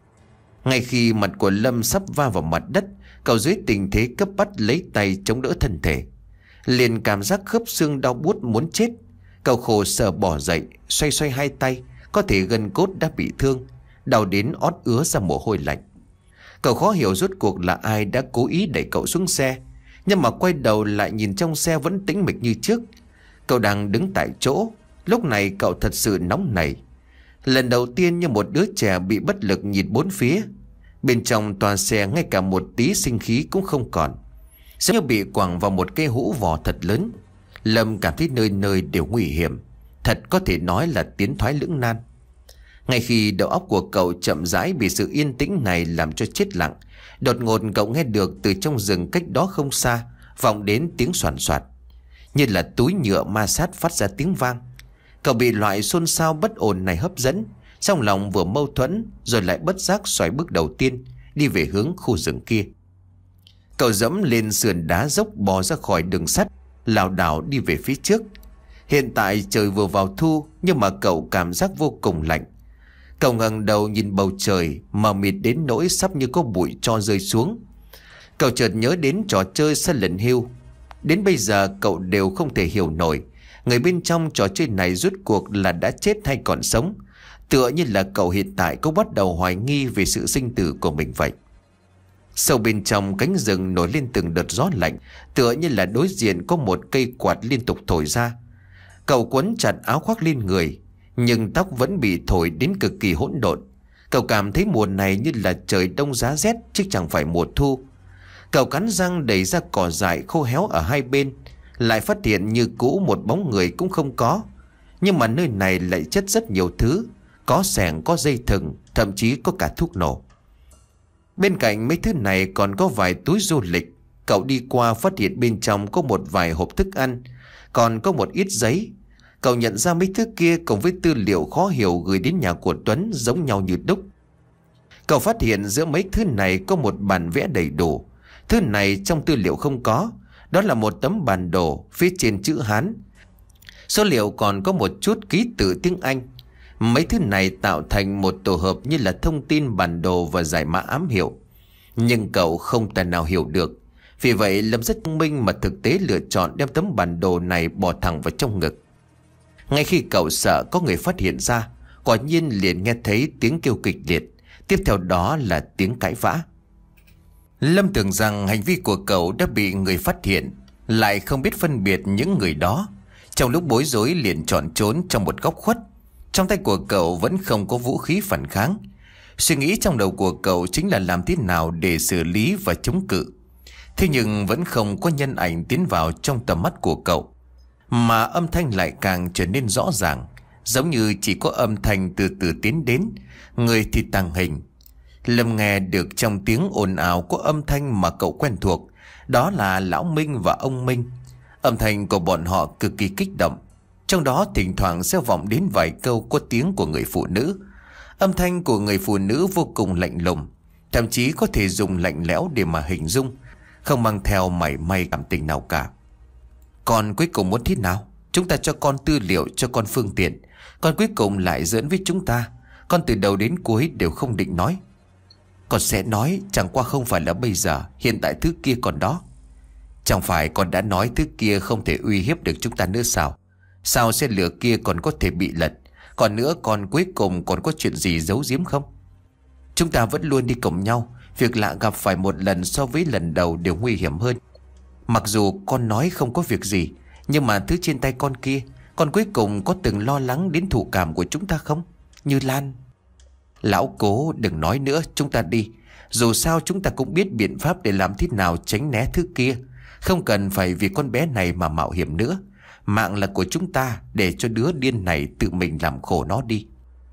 Ngay khi mặt của Lâm sắp va vào mặt đất, cậu dưới tình thế cấp bách lấy tay chống đỡ thân thể. Liền cảm giác khớp xương đau buốt muốn chết. Cậu khổ sở bỏ dậy, xoay xoay hai tay, có thể gân cốt đã bị thương, đau đến ót ứa ra mồ hôi lạnh. Cậu khó hiểu rốt cuộc là ai đã cố ý đẩy cậu xuống xe, nhưng mà quay đầu lại nhìn trong xe vẫn tĩnh mịch như trước. Cậu đang đứng tại chỗ. Lúc này cậu thật sự nóng nảy. Lần đầu tiên như một đứa trẻ bị bất lực nhìn bốn phía. Bên trong toa xe ngay cả một tí sinh khí cũng không còn, giống như bị quẳng vào một cái hũ vỏ thật lớn. Lâm cảm thấy nơi nơi đều nguy hiểm, thật có thể nói là tiến thoái lưỡng nan. Ngay khi đầu óc của cậu chậm rãi bị sự yên tĩnh này làm cho chết lặng, đột ngột cậu nghe được từ trong rừng cách đó không xa vọng đến tiếng soàn soạt, như là túi nhựa ma sát phát ra tiếng vang. Cậu bị loại xôn xao bất ổn này hấp dẫn, trong lòng vừa mâu thuẫn rồi lại bất giác xoay bước đầu tiên đi về hướng khu rừng kia. Cậu dẫm lên sườn đá dốc bò ra khỏi đường sắt, lảo đảo đi về phía trước. Hiện tại trời vừa vào thu, nhưng mà cậu cảm giác vô cùng lạnh. Cậu ngẩng đầu nhìn bầu trời mờ mịt đến nỗi sắp như có bụi tro rơi xuống. Cậu chợt nhớ đến trò chơi Silent Hill. Đến bây giờ cậu đều không thể hiểu nổi Người bên trong trò chơi này rốt cuộc là đã chết hay còn sống. Tựa như là cậu hiện tại cũng bắt đầu hoài nghi về sự sinh tử của mình vậy. Sâu bên trong cánh rừng nổi lên từng đợt gió lạnh, tựa như là đối diện có một cây quạt liên tục thổi ra. Cậu quấn chặt áo khoác lên người, nhưng tóc vẫn bị thổi đến cực kỳ hỗn độn. Cậu cảm thấy mùa này như là trời đông giá rét chứ chẳng phải mùa thu. Cậu cắn răng đẩy ra cỏ dại khô héo ở hai bên, lại phát hiện như cũ một bóng người cũng không có. Nhưng mà nơi này lại chất rất nhiều thứ, có xẻng, có dây thừng, thậm chí có cả thuốc nổ. Bên cạnh mấy thứ này còn có vài túi du lịch. Cậu đi qua phát hiện bên trong có một vài hộp thức ăn, còn có một ít giấy. Cậu nhận ra mấy thứ kia cùng với tư liệu khó hiểu gửi đến nhà của Tuấn giống nhau như đúc. Cậu phát hiện giữa mấy thứ này có một bản vẽ đầy đủ. Thứ này trong tư liệu không có. Đó là một tấm bản đồ, phía trên chữ Hán. Số liệu còn có một chút ký tự tiếng Anh. Mấy thứ này tạo thành một tổ hợp như là thông tin bản đồ và giải mã ám hiệu. Nhưng cậu không tài nào hiểu được. Vì vậy Lâm rất thông minh mà thực tế lựa chọn đem tấm bản đồ này bỏ thẳng vào trong ngực. Ngay khi cậu sợ có người phát hiện ra, quả nhiên liền nghe thấy tiếng kêu kịch liệt. Tiếp theo đó là tiếng cãi vã. Lâm tưởng rằng hành vi của cậu đã bị người phát hiện, lại không biết phân biệt những người đó. Trong lúc bối rối liền chọn trốn trong một góc khuất. Trong tay của cậu vẫn không có vũ khí phản kháng. Suy nghĩ trong đầu của cậu chính là làm thế nào để xử lý và chống cự. Thế nhưng vẫn không có nhân ảnh tiến vào trong tầm mắt của cậu, mà âm thanh lại càng trở nên rõ ràng, giống như chỉ có âm thanh từ từ tiến đến, người thì tàng hình. Lâm nghe được trong tiếng ồn ào có âm thanh mà cậu quen thuộc, đó là Lão Minh và ông Minh. Âm thanh của bọn họ cực kỳ kích động, trong đó thỉnh thoảng sẽ vọng đến vài câu có tiếng của người phụ nữ. Âm thanh của người phụ nữ vô cùng lạnh lùng, thậm chí có thể dùng lạnh lẽo để mà hình dung, không mang theo mảy may cảm tình nào cả. Con cuối cùng muốn thế nào? Chúng ta cho con tư liệu, cho con phương tiện. Con cuối cùng lại giỡn với chúng ta. Con từ đầu đến cuối đều không định nói. Con sẽ nói, chẳng qua không phải là bây giờ. Hiện tại thứ kia còn đó. Chẳng phải con đã nói thứ kia không thể uy hiếp được chúng ta nữa sao? Sao xe lửa kia còn có thể bị lật? Còn nữa, con cuối cùng còn có chuyện gì giấu giếm không? Chúng ta vẫn luôn đi cùng nhau. Việc lạ gặp phải một lần so với lần đầu đều nguy hiểm hơn. Mặc dù con nói không có việc gì, nhưng mà thứ trên tay con kia, con cuối cùng có từng lo lắng đến thụ cảm của chúng ta không? Như Lan. Lão Cố, đừng nói nữa, chúng ta đi. Dù sao chúng ta cũng biết biện pháp để làm thế nào tránh né thứ kia. Không cần phải vì con bé này mà mạo hiểm nữa. Mạng là của chúng ta, để cho đứa điên này tự mình làm khổ nó đi.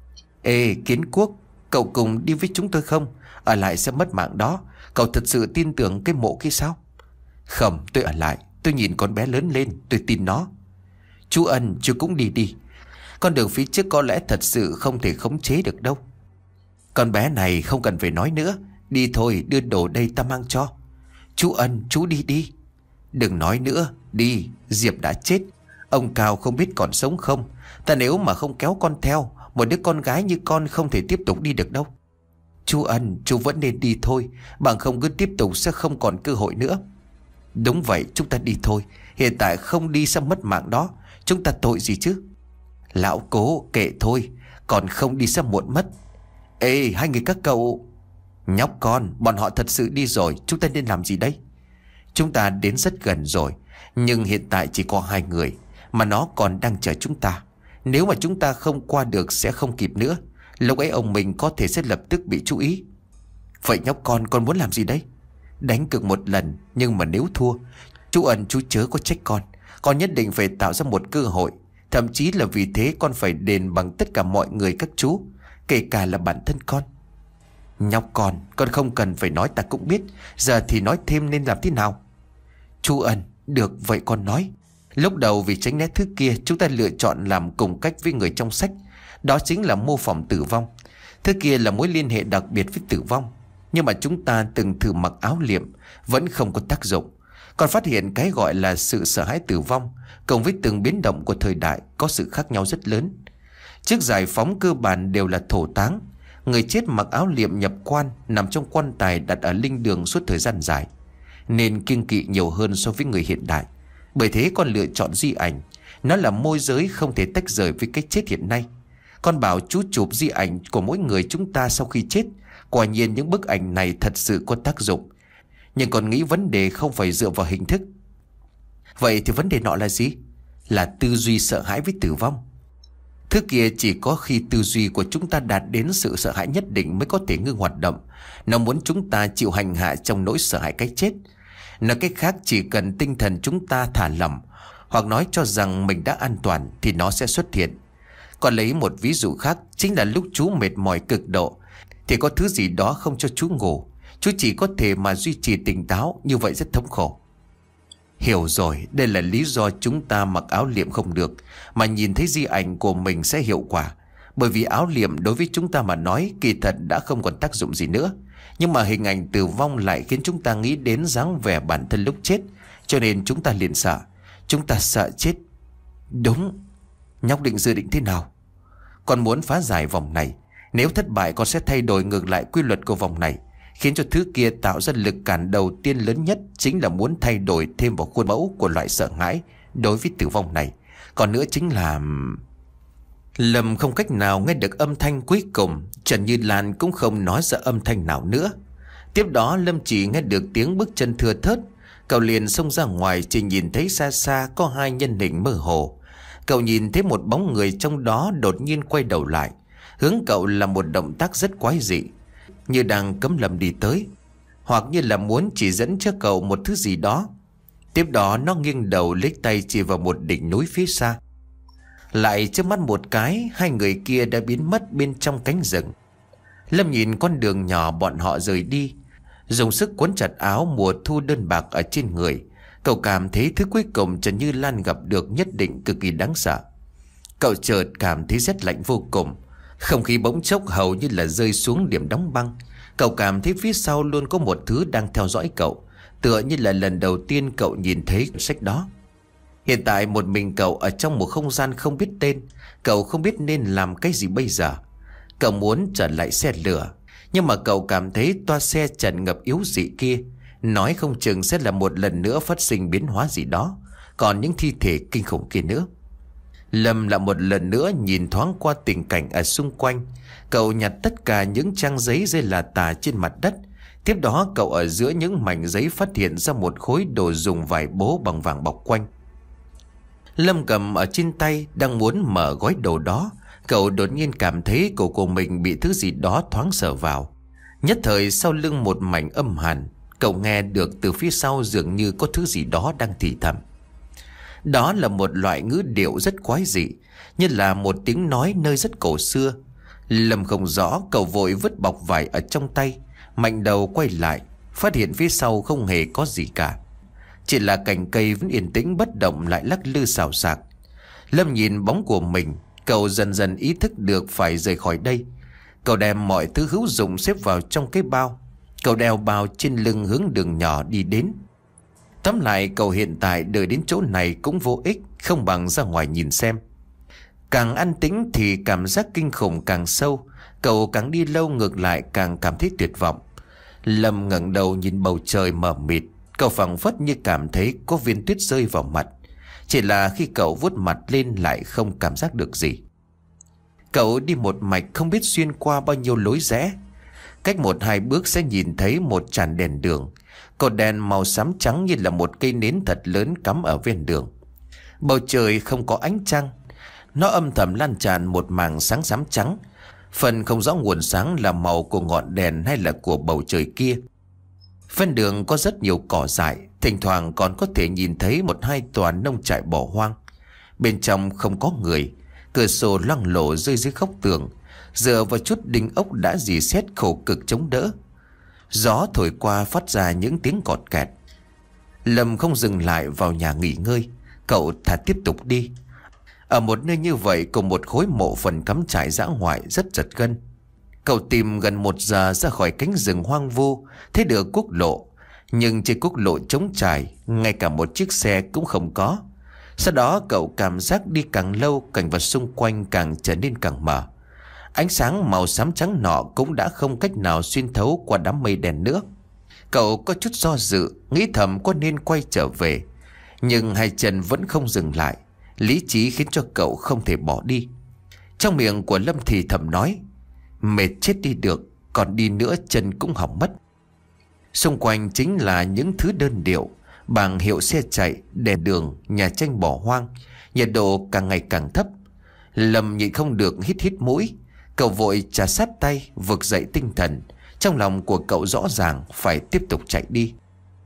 Ê Kiến Quốc, cậu cùng đi với chúng tôi không? Ở lại sẽ mất mạng đó. Cậu thật sự tin tưởng cái mộ kia sao? Không, tôi ở lại. Tôi nhìn con bé lớn lên, tôi tin nó. Chú Ân, chú cũng đi đi. Con đường phía trước có lẽ thật sự không thể khống chế được đâu. Con bé này không cần phải nói nữa. Đi thôi, đưa đồ đây ta mang cho. Chú Ân, chú đi đi. Đừng nói nữa, đi. Diệp đã chết. Ông Cao không biết còn sống không. Ta nếu mà không kéo con theo, một đứa con gái như con không thể tiếp tục đi được đâu. Chú Ân, chú vẫn nên đi thôi. Bằng không cứ tiếp tục sẽ không còn cơ hội nữa. Đúng vậy, chúng ta đi thôi. Hiện tại không đi sẽ mất mạng đó. Chúng ta tội gì chứ? Lão Cố, kệ thôi. Còn không đi sẽ muộn mất. Ê, hai người các cậu. Nhóc con, bọn họ thật sự đi rồi. Chúng ta nên làm gì đây? Chúng ta đến rất gần rồi. Nhưng hiện tại chỉ có hai người, mà nó còn đang chờ chúng ta. Nếu mà chúng ta không qua được sẽ không kịp nữa. Lúc ấy ông mình có thể sẽ lập tức bị chú ý. Vậy nhóc con, con muốn làm gì đấy? Đánh cược một lần, nhưng mà nếu thua, chú Ân chú chớ có trách con. Con nhất định phải tạo ra một cơ hội. Thậm chí là vì thế con phải đền bằng tất cả mọi người các chú, kể cả là bản thân con. Nhóc con, con không cần phải nói, ta cũng biết. Giờ thì nói thêm nên làm thế nào? Chú Ân, được vậy con nói. Lúc đầu vì tránh né thứ kia, chúng ta lựa chọn làm cùng cách với người trong sách. Đó chính là mô phỏng tử vong. Thứ kia là mối liên hệ đặc biệt với tử vong. Nhưng mà chúng ta từng thử mặc áo liệm, vẫn không có tác dụng. Còn phát hiện cái gọi là sự sợ hãi tử vong cộng với từng biến động của thời đại có sự khác nhau rất lớn. Trước giải phóng cơ bản đều là thổ táng. Người chết mặc áo liệm nhập quan, nằm trong quan tài đặt ở linh đường suốt thời gian dài, nên kiêng kỵ nhiều hơn so với người hiện đại. Bởi thế con lựa chọn di ảnh. Nó là môi giới không thể tách rời với cái chết hiện nay. Con bảo chú chụp di ảnh của mỗi người chúng ta sau khi chết. Quả nhiên những bức ảnh này thật sự có tác dụng. Nhưng con nghĩ vấn đề không phải dựa vào hình thức. Vậy thì vấn đề nọ là gì? Là tư duy sợ hãi với tử vong. Thứ kia chỉ có khi tư duy của chúng ta đạt đến sự sợ hãi nhất định mới có thể ngưng hoạt động. Nó muốn chúng ta chịu hành hạ trong nỗi sợ hãi cái chết. Nói cách khác, chỉ cần tinh thần chúng ta thả lỏng hoặc nói cho rằng mình đã an toàn thì nó sẽ xuất hiện. Còn lấy một ví dụ khác, chính là lúc chú mệt mỏi cực độ thì có thứ gì đó không cho chú ngủ. Chú chỉ có thể mà duy trì tỉnh táo, như vậy rất thống khổ. Hiểu rồi, đây là lý do chúng ta mặc áo liệm không được, mà nhìn thấy di ảnh của mình sẽ hiệu quả. Bởi vì áo liệm đối với chúng ta mà nói kỳ thật đã không còn tác dụng gì nữa. Nhưng mà hình ảnh tử vong lại khiến chúng ta nghĩ đến dáng vẻ bản thân lúc chết. Cho nên chúng ta liền sợ. Chúng ta sợ chết. Đúng. Nhóc định dự định thế nào? Con muốn phá giải vòng này. Nếu thất bại con sẽ thay đổi ngược lại quy luật của vòng này, khiến cho thứ kia tạo ra lực cản đầu tiên lớn nhất. Chính là muốn thay đổi thêm vào khuôn mẫu của loại sợ hãi đối với tử vong này. Còn nữa chính là... Lâm không cách nào nghe được âm thanh cuối cùng. Trần Như Lan cũng không nói ra âm thanh nào nữa. Tiếp đó Lâm chỉ nghe được tiếng bước chân thưa thớt. Cậu liền xông ra ngoài, chỉ nhìn thấy xa xa có hai nhân hình mơ hồ. Cậu nhìn thấy một bóng người trong đó đột nhiên quay đầu lại, hướng cậu là một động tác rất quái dị, như đang cấm Lâm đi tới, hoặc như là muốn chỉ dẫn cho cậu một thứ gì đó. Tiếp đó nó nghiêng đầu lấy tay chỉ vào một đỉnh núi phía xa. Lại trước mắt một cái, hai người kia đã biến mất bên trong cánh rừng. Lâm nhìn con đường nhỏ bọn họ rời đi, dùng sức quấn chặt áo mùa thu đơn bạc ở trên người. Cậu cảm thấy thứ cuối cùng Trần Như Lan gặp được nhất định cực kỳ đáng sợ. Cậu chợt cảm thấy rét lạnh vô cùng. Không khí bỗng chốc hầu như là rơi xuống điểm đóng băng. Cậu cảm thấy phía sau luôn có một thứ đang theo dõi cậu, tựa như là lần đầu tiên cậu nhìn thấy sách đó. Hiện tại một mình cậu ở trong một không gian không biết tên. Cậu không biết nên làm cái gì bây giờ. Cậu muốn trở lại xe lửa, nhưng mà cậu cảm thấy toa xe tràn ngập yếu dị kia nói không chừng sẽ là một lần nữa phát sinh biến hóa gì đó. Còn những thi thể kinh khủng kia nữa. Lâm lại một lần nữa nhìn thoáng qua tình cảnh ở xung quanh. Cậu nhặt tất cả những trang giấy rơi lả tả trên mặt đất. Tiếp đó cậu ở giữa những mảnh giấy phát hiện ra một khối đồ dùng vải bố bằng vàng bọc quanh. Lâm cầm ở trên tay đang muốn mở gói đồ đó. Cậu đột nhiên cảm thấy cổ của mình bị thứ gì đó thoáng sờ vào. Nhất thời sau lưng một mảnh âm hàn. Cậu nghe được từ phía sau dường như có thứ gì đó đang thì thầm. Đó là một loại ngữ điệu rất quái dị, như là một tiếng nói nơi rất cổ xưa. Lâm không rõ, cậu vội vứt bọc vải ở trong tay, mạnh đầu quay lại, phát hiện phía sau không hề có gì cả. Chỉ là cành cây vẫn yên tĩnh bất động lại lắc lư xào xạc. Lâm nhìn bóng của mình, cậu dần dần ý thức được phải rời khỏi đây. Cậu đem mọi thứ hữu dụng xếp vào trong cái bao. Cậu đeo bao trên lưng hướng đường nhỏ đi đến. Tóm lại cậu hiện tại đợi đến chỗ này cũng vô ích, không bằng ra ngoài nhìn xem. Càng an tĩnh thì cảm giác kinh khủng càng sâu. Cậu càng đi lâu ngược lại càng cảm thấy tuyệt vọng. Lâm ngẩng đầu nhìn bầu trời mờ mịt. Cậu phảng phất như cảm thấy có viên tuyết rơi vào mặt. Chỉ là khi cậu vuốt mặt lên lại không cảm giác được gì. Cậu đi một mạch không biết xuyên qua bao nhiêu lối rẽ. Cách một hai bước sẽ nhìn thấy một tràn đèn đường. Cột đèn màu xám trắng như là một cây nến thật lớn cắm ở ven đường. Bầu trời không có ánh trăng. Nó âm thầm lan tràn một màng sáng xám trắng. Phần không rõ nguồn sáng là màu của ngọn đèn hay là của bầu trời kia. Ven đường có rất nhiều cỏ dại. Thỉnh thoảng còn có thể nhìn thấy một hai tòa nông trại bỏ hoang. Bên trong không có người. Cửa sổ loang lổ rơi dưới góc tường, dựa vào chút đinh ốc đã dì xét khổ cực chống đỡ. Gió thổi qua phát ra những tiếng cọt kẹt. Lâm không dừng lại vào nhà nghỉ ngơi. Cậu thà tiếp tục đi. Ở một nơi như vậy cùng một khối mộ phần cắm trại dã ngoại rất giật gân. Cậu tìm gần một giờ ra khỏi cánh rừng hoang vu, thấy được quốc lộ. Nhưng trên quốc lộ trống trải, ngay cả một chiếc xe cũng không có. Sau đó cậu cảm giác đi càng lâu, cảnh vật xung quanh càng trở nên càng mờ. Ánh sáng màu xám trắng nọ cũng đã không cách nào xuyên thấu qua đám mây đèn nữa. Cậu có chút do dự, nghĩ thầm có nên quay trở về. Nhưng hai chân vẫn không dừng lại. Lý trí khiến cho cậu không thể bỏ đi. Trong miệng của Lâm thì thầm nói: mệt chết đi được, còn đi nữa chân cũng hỏng mất. Xung quanh chính là những thứ đơn điệu: bảng hiệu xe chạy, đèn đường, nhà tranh bỏ hoang. Nhiệt độ càng ngày càng thấp. Lâm nhịn không được hít hít mũi. Cậu vội trà sát tay vực dậy tinh thần. Trong lòng của cậu rõ ràng phải tiếp tục chạy đi.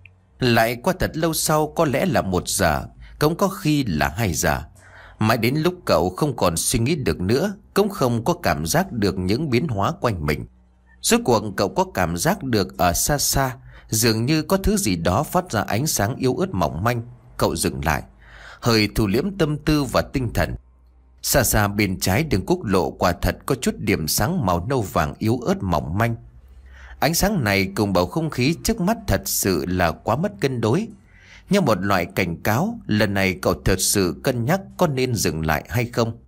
Lại qua thật lâu sau, có lẽ là một giờ, cũng có khi là hai giờ. Mãi đến lúc cậu không còn suy nghĩ được nữa, cũng không có cảm giác được những biến hóa quanh mình. Rốt cuộc cậu có cảm giác được ở xa xa, dường như có thứ gì đó phát ra ánh sáng yếu ớt mỏng manh. Cậu dừng lại, hơi thu liễm tâm tư và tinh thần. Xa xa bên trái đường quốc lộ quả thật có chút điểm sáng màu nâu vàng yếu ớt mỏng manh. Ánh sáng này cùng bầu không khí trước mắt thật sự là quá mất cân đối. Như một loại cảnh cáo, lần này cậu thật sự cân nhắc có nên dừng lại hay không.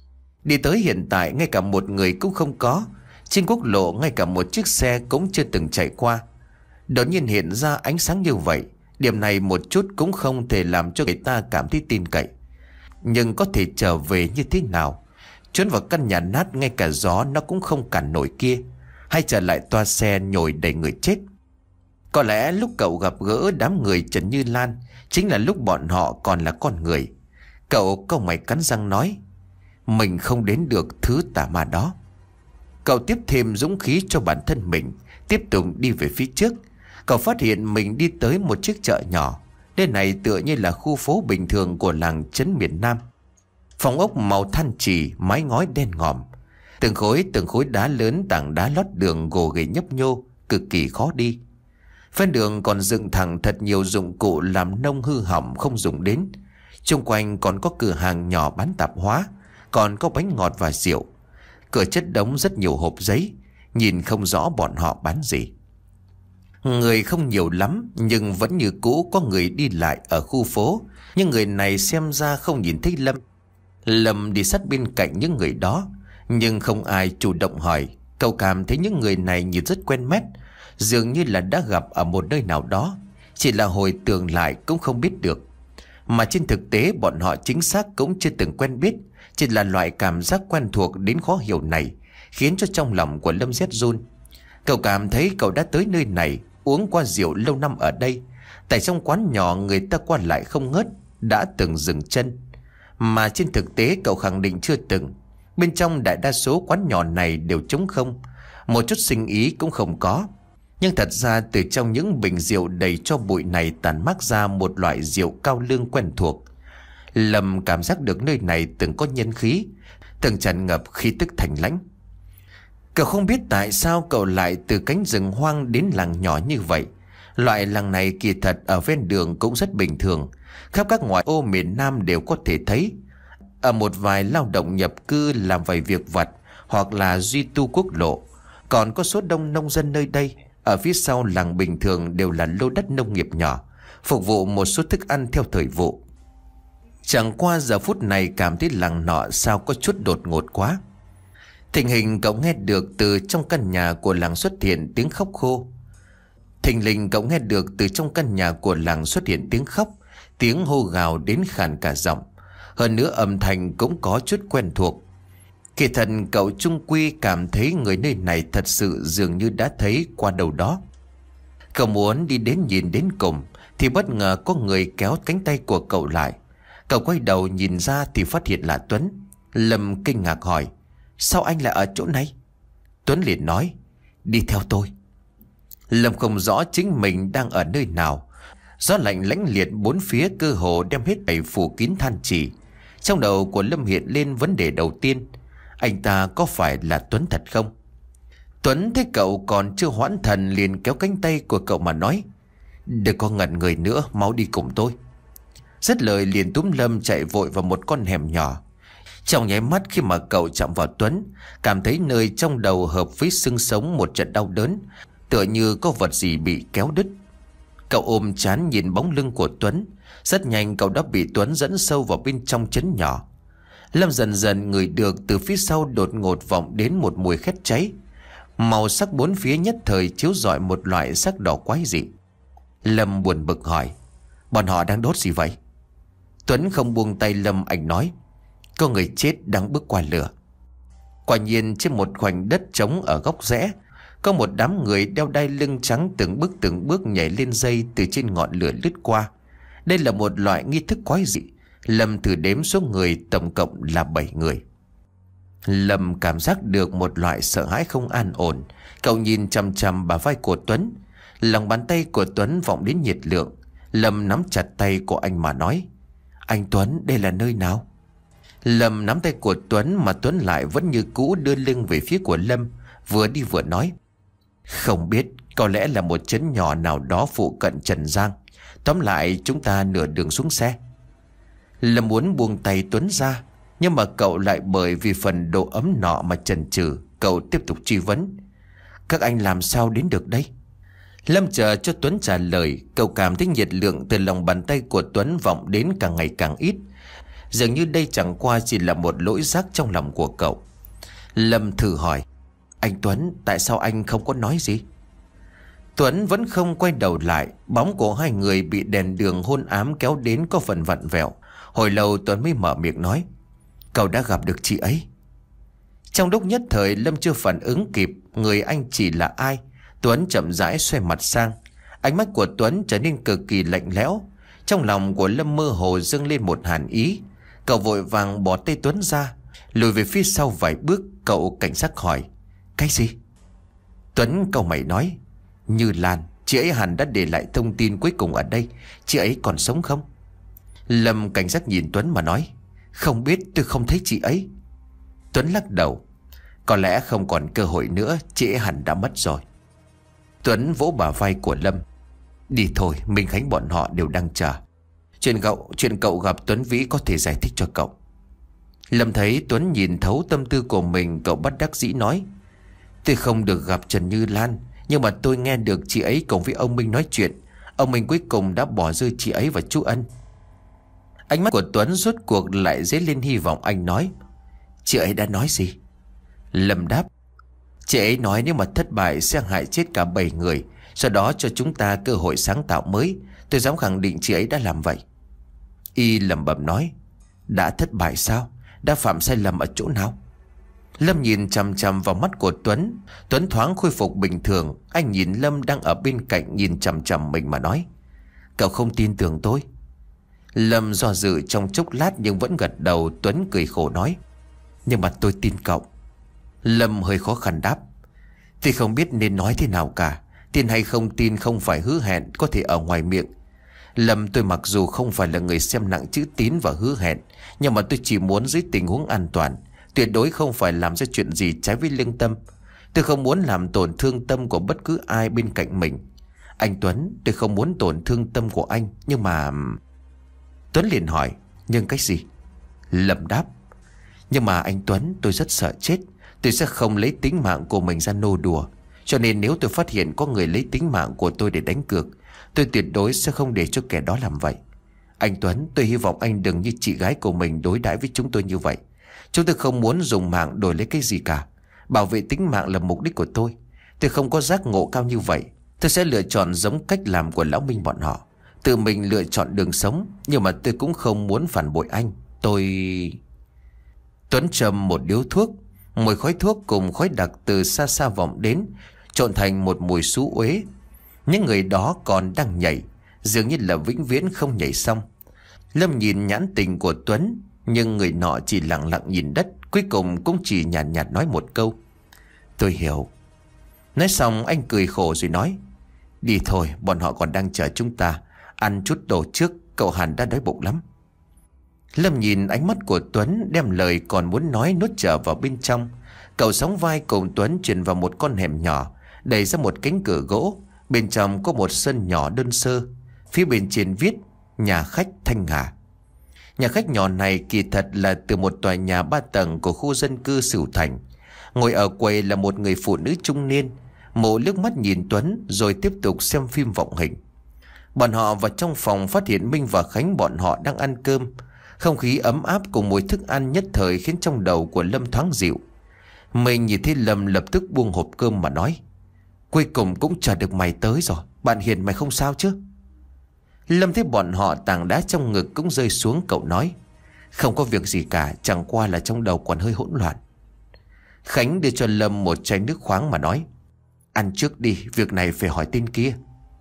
Đi tới hiện tại ngay cả một người cũng không có. Trên quốc lộ ngay cả một chiếc xe cũng chưa từng chạy qua. Đột nhiên hiện ra ánh sáng như vậy, điểm này một chút cũng không thể làm cho người ta cảm thấy tin cậy. Nhưng có thể trở về như thế nào? Trốn vào căn nhà nát ngay cả gió nó cũng không cản nổi kia, hay trở lại toa xe nhồi đầy người chết? Có lẽ lúc cậu gặp gỡ đám người Trần Như Lan chính là lúc bọn họ còn là con người. Cậu cau mày cắn răng nói: mình không đến được thứ tà ma đó. Cậu tiếp thêm dũng khí cho bản thân mình, tiếp tục đi về phía trước. Cậu phát hiện mình đi tới một chiếc chợ nhỏ. Nơi này tựa như là khu phố bình thường của làng trấn miền Nam. Phòng ốc màu than chì, mái ngói đen ngòm. Từng khối từng khối đá lớn, tảng đá lót đường gồ ghề nhấp nhô, cực kỳ khó đi. Ven đường còn dựng thẳng thật nhiều dụng cụ làm nông hư hỏng không dùng đến. Xung quanh còn có cửa hàng nhỏ bán tạp hóa, còn có bánh ngọt và rượu. Cửa chất đống rất nhiều hộp giấy, nhìn không rõ bọn họ bán gì. Người không nhiều lắm, nhưng vẫn như cũ có người đi lại ở khu phố. Nhưng người này xem ra không nhìn thấy Lâm. Lâm đi sát bên cạnh những người đó, nhưng không ai chủ động hỏi. Cậu cảm thấy những người này nhìn rất quen mắt, dường như là đã gặp ở một nơi nào đó, chỉ là hồi tưởng lại cũng không biết được. Mà trên thực tế bọn họ chính xác cũng chưa từng quen biết. Chỉ là loại cảm giác quen thuộc đến khó hiểu này khiến cho trong lòng của Lâm rét run. Cậu cảm thấy cậu đã tới nơi này, uống qua rượu lâu năm ở đây. Tại trong quán nhỏ người ta qua lại không ngớt, đã từng dừng chân. Mà trên thực tế cậu khẳng định chưa từng. Bên trong đại đa số quán nhỏ này đều trống không, một chút sinh ý cũng không có. Nhưng thật ra từ trong những bình rượu đầy cho bụi này tàn mát ra một loại rượu cao lương quen thuộc. Lâm cảm giác được nơi này từng có nhân khí, từng tràn ngập khí tức thành lãnh. Cậu không biết tại sao cậu lại từ cánh rừng hoang đến làng nhỏ như vậy. Loại làng này kỳ thật ở ven đường cũng rất bình thường, khắp các ngoại ô miền Nam đều có thể thấy. Ở một vài lao động nhập cư làm vài việc vặt hoặc là duy tu quốc lộ. Còn có số đông nông dân nơi đây. Ở phía sau làng bình thường đều là lô đất nông nghiệp nhỏ, phục vụ một số thức ăn theo thời vụ. Chẳng qua giờ phút này cảm thấy làng nọ sao có chút đột ngột quá. Thình hình cậu nghe được từ trong căn nhà của làng xuất hiện tiếng khóc khô. Thình lình cậu nghe được từ trong căn nhà của làng xuất hiện tiếng khóc, tiếng hô gào đến khàn cả giọng. Hơn nữa âm thanh cũng có chút quen thuộc. Kỳ thật cậu trung quy cảm thấy người nơi này thật sự dường như đã thấy qua đâu đó. Cậu muốn đi đến nhìn đến cùng thì bất ngờ có người kéo cánh tay của cậu lại. Cậu quay đầu nhìn ra thì phát hiện là Tuấn. Lâm kinh ngạc hỏi: sao anh lại ở chỗ này? Tuấn liền nói: đi theo tôi. Lâm không rõ chính mình đang ở nơi nào. Gió lạnh lãnh liệt bốn phía cơ hồ đem hết thảy phủ kín than chỉ. Trong đầu của Lâm hiện lên vấn đề đầu tiên: anh ta có phải là Tuấn thật không? Tuấn thấy cậu còn chưa hoãn thần liền kéo cánh tay của cậu mà nói: đừng có ngẩn người nữa, mau đi cùng tôi. Dứt lời liền túm Lâm chạy vội vào một con hẻm nhỏ. Trong nháy mắt khi mà cậu chạm vào Tuấn, cảm thấy nơi trong đầu hợp với xương sống một trận đau đớn, tựa như có vật gì bị kéo đứt. Cậu ôm chán nhìn bóng lưng của Tuấn. Rất nhanh cậu đã bị Tuấn dẫn sâu vào bên trong trấn nhỏ. Lâm dần dần ngửi được từ phía sau đột ngột vọng đến một mùi khét cháy. Màu sắc bốn phía nhất thời chiếu rọi một loại sắc đỏ quái dị. Lâm buồn bực hỏi: bọn họ đang đốt gì vậy? Tuấn không buông tay Lâm, anh nói: Có người chết đang bước qua lửa. Quả nhiên trên một khoảnh đất trống ở góc rẽ, có một đám người đeo đai lưng trắng từng bước từng bước nhảy lên dây từ trên ngọn lửa lướt qua. Đây là một loại nghi thức quái dị. Lâm thử đếm số người, tổng cộng là bảy người. Lâm cảm giác được một loại sợ hãi không an ổn. Cậu nhìn chằm chằm bả vai của Tuấn. Lòng bàn tay của Tuấn vọng đến nhiệt lượng. Lâm nắm chặt tay của anh mà nói: Anh Tuấn, đây là nơi nào? Lâm nắm tay của Tuấn mà Tuấn lại vẫn như cũ đưa lưng về phía của Lâm, vừa đi vừa nói: Không biết, có lẽ là một trấn nhỏ nào đó phụ cận Trần Giang. Tóm lại chúng ta nửa đường xuống xe. Lâm muốn buông tay Tuấn ra, nhưng mà cậu lại bởi vì phần độ ấm nọ mà chần chừ. Cậu tiếp tục truy vấn: Các anh làm sao đến được đây? Lâm chờ cho Tuấn trả lời. Cậu cảm thấy nhiệt lượng từ lòng bàn tay của Tuấn vọng đến càng ngày càng ít. Dường như đây chẳng qua chỉ là một lỗi rác trong lòng của cậu. Lâm thử hỏi: Anh Tuấn, tại sao anh không có nói gì? Tuấn vẫn không quay đầu lại. Bóng của hai người bị đèn đường hôn ám kéo đến có phần vặn vẹo. Hồi lâu Tuấn mới mở miệng nói: Cậu đã gặp được chị ấy. Trong lúc nhất thời Lâm chưa phản ứng kịp người anh chỉ là ai. Tuấn chậm rãi xoay mặt sang. Ánh mắt của Tuấn trở nên cực kỳ lạnh lẽo. Trong lòng của Lâm mơ hồ dâng lên một hàn ý. Cậu vội vàng bỏ tay Tuấn ra, lùi về phía sau vài bước. Cậu cảnh giác hỏi: Cái gì? Tuấn cau mày nói: Như Lan, chị ấy hẳn đã để lại thông tin cuối cùng ở đây. Chị ấy còn sống không? Lâm cảnh giác nhìn Tuấn mà nói: Không biết, tôi không thấy chị ấy. Tuấn lắc đầu: Có lẽ không còn cơ hội nữa, chị ấy hẳn đã mất rồi. Tuấn vỗ bả vai của Lâm: Đi thôi, Minh Khánh bọn họ đều đang chờ. Chuyện cậu chuyện cậu gặp Tuấn Vĩ có thể giải thích cho cậu. Lâm thấy Tuấn nhìn thấu tâm tư của mình, cậu bất đắc dĩ nói: Tôi không được gặp Trần Như Lan, nhưng mà tôi nghe được chị ấy cùng với ông Minh nói chuyện. Ông Minh cuối cùng đã bỏ rơi chị ấy và chú Ân. Ánh mắt của Tuấn rốt cuộc lại dấy lên hy vọng. Anh nói: Chị ấy đã nói gì? Lâm đáp: Chị ấy nói nếu mà thất bại sẽ hại chết cả bảy người, sau đó cho chúng ta cơ hội sáng tạo mới. Tôi dám khẳng định chị ấy đã làm vậy. Y lẩm bẩm nói: Đã thất bại sao? Đã phạm sai lầm ở chỗ nào? Lâm nhìn chằm chằm vào mắt của Tuấn. Tuấn thoáng khôi phục bình thường. Anh nhìn Lâm đang ở bên cạnh nhìn chằm chằm mình mà nói: Cậu không tin tưởng tôi? Lâm do dự trong chốc lát nhưng vẫn gật đầu. Tuấn cười khổ nói: Nhưng mà tôi tin cậu. Lâm hơi khó khăn đáp: Tôi không biết nên nói thế nào cả. Tin hay không tin không phải hứa hẹn có thể ở ngoài miệng. Lâm, tôi mặc dù không phải là người xem nặng chữ tín và hứa hẹn, nhưng mà tôi chỉ muốn dưới tình huống an toàn, tuyệt đối không phải làm ra chuyện gì trái với lương tâm. Tôi không muốn làm tổn thương tâm của bất cứ ai bên cạnh mình. Anh Tuấn, tôi không muốn tổn thương tâm của anh, nhưng mà... Tuấn liền hỏi: Nhưng cách gì? Lâm đáp: Nhưng mà anh Tuấn, tôi rất sợ chết. Tôi sẽ không lấy tính mạng của mình ra nô đùa. Cho nên nếu tôi phát hiện có người lấy tính mạng của tôi để đánh cược, tôi tuyệt đối sẽ không để cho kẻ đó làm vậy. Anh Tuấn, tôi hy vọng anh đừng như chị gái của mình đối đãi với chúng tôi như vậy. Chúng tôi không muốn dùng mạng đổi lấy cái gì cả. Bảo vệ tính mạng là mục đích của tôi. Tôi không có giác ngộ cao như vậy. Tôi sẽ lựa chọn giống cách làm của lão Minh bọn họ, tự mình lựa chọn đường sống. Nhưng mà tôi cũng không muốn phản bội anh. Tôi... Tuấn châm một điếu thuốc. Mùi khói thuốc cùng khói đặc từ xa xa vọng đến, trộn thành một mùi xú uế. Những người đó còn đang nhảy, dường như là vĩnh viễn không nhảy xong. Lâm nhìn nhãn tình của Tuấn, nhưng người nọ chỉ lặng lặng nhìn đất. Cuối cùng cũng chỉ nhàn nhạt, nhạt nói một câu: Tôi hiểu. Nói xong anh cười khổ rồi nói: Đi thôi, bọn họ còn đang chờ chúng ta. Ăn chút đồ trước, cậu hẳn đã đói bụng lắm. Lâm nhìn ánh mắt của Tuấn, đem lời còn muốn nói nuốt trở vào bên trong. Cậu sóng vai cùng Tuấn chuyển vào một con hẻm nhỏ, đẩy ra một cánh cửa gỗ. Bên trong có một sân nhỏ đơn sơ. Phía bên trên viết: Nhà khách Thanh Hà. Nhà khách nhỏ này kỳ thật là từ một tòa nhà ba tầng của khu dân cư Sửu Thành. Ngồi ở quầy là một người phụ nữ trung niên. Mộ liếc mắt nhìn Tuấn rồi tiếp tục xem phim vọng hình. Bọn họ vào trong phòng phát hiện Minh và Khánh bọn họ đang ăn cơm. Không khí ấm áp cùng mùi thức ăn nhất thời khiến trong đầu của Lâm thoáng dịu. Mình nhìn thấy Lâm lập tức buông hộp cơm mà nói: Cuối cùng cũng chờ được mày tới rồi. Bạn Hiền, mày không sao chứ? Lâm thấy bọn họ tảng đá trong ngực cũng rơi xuống, cậu nói: Không có việc gì cả, chẳng qua là trong đầu còn hơi hỗn loạn. Khánh đưa cho Lâm một chai nước khoáng mà nói: Ăn trước đi, việc này phải hỏi tên kia.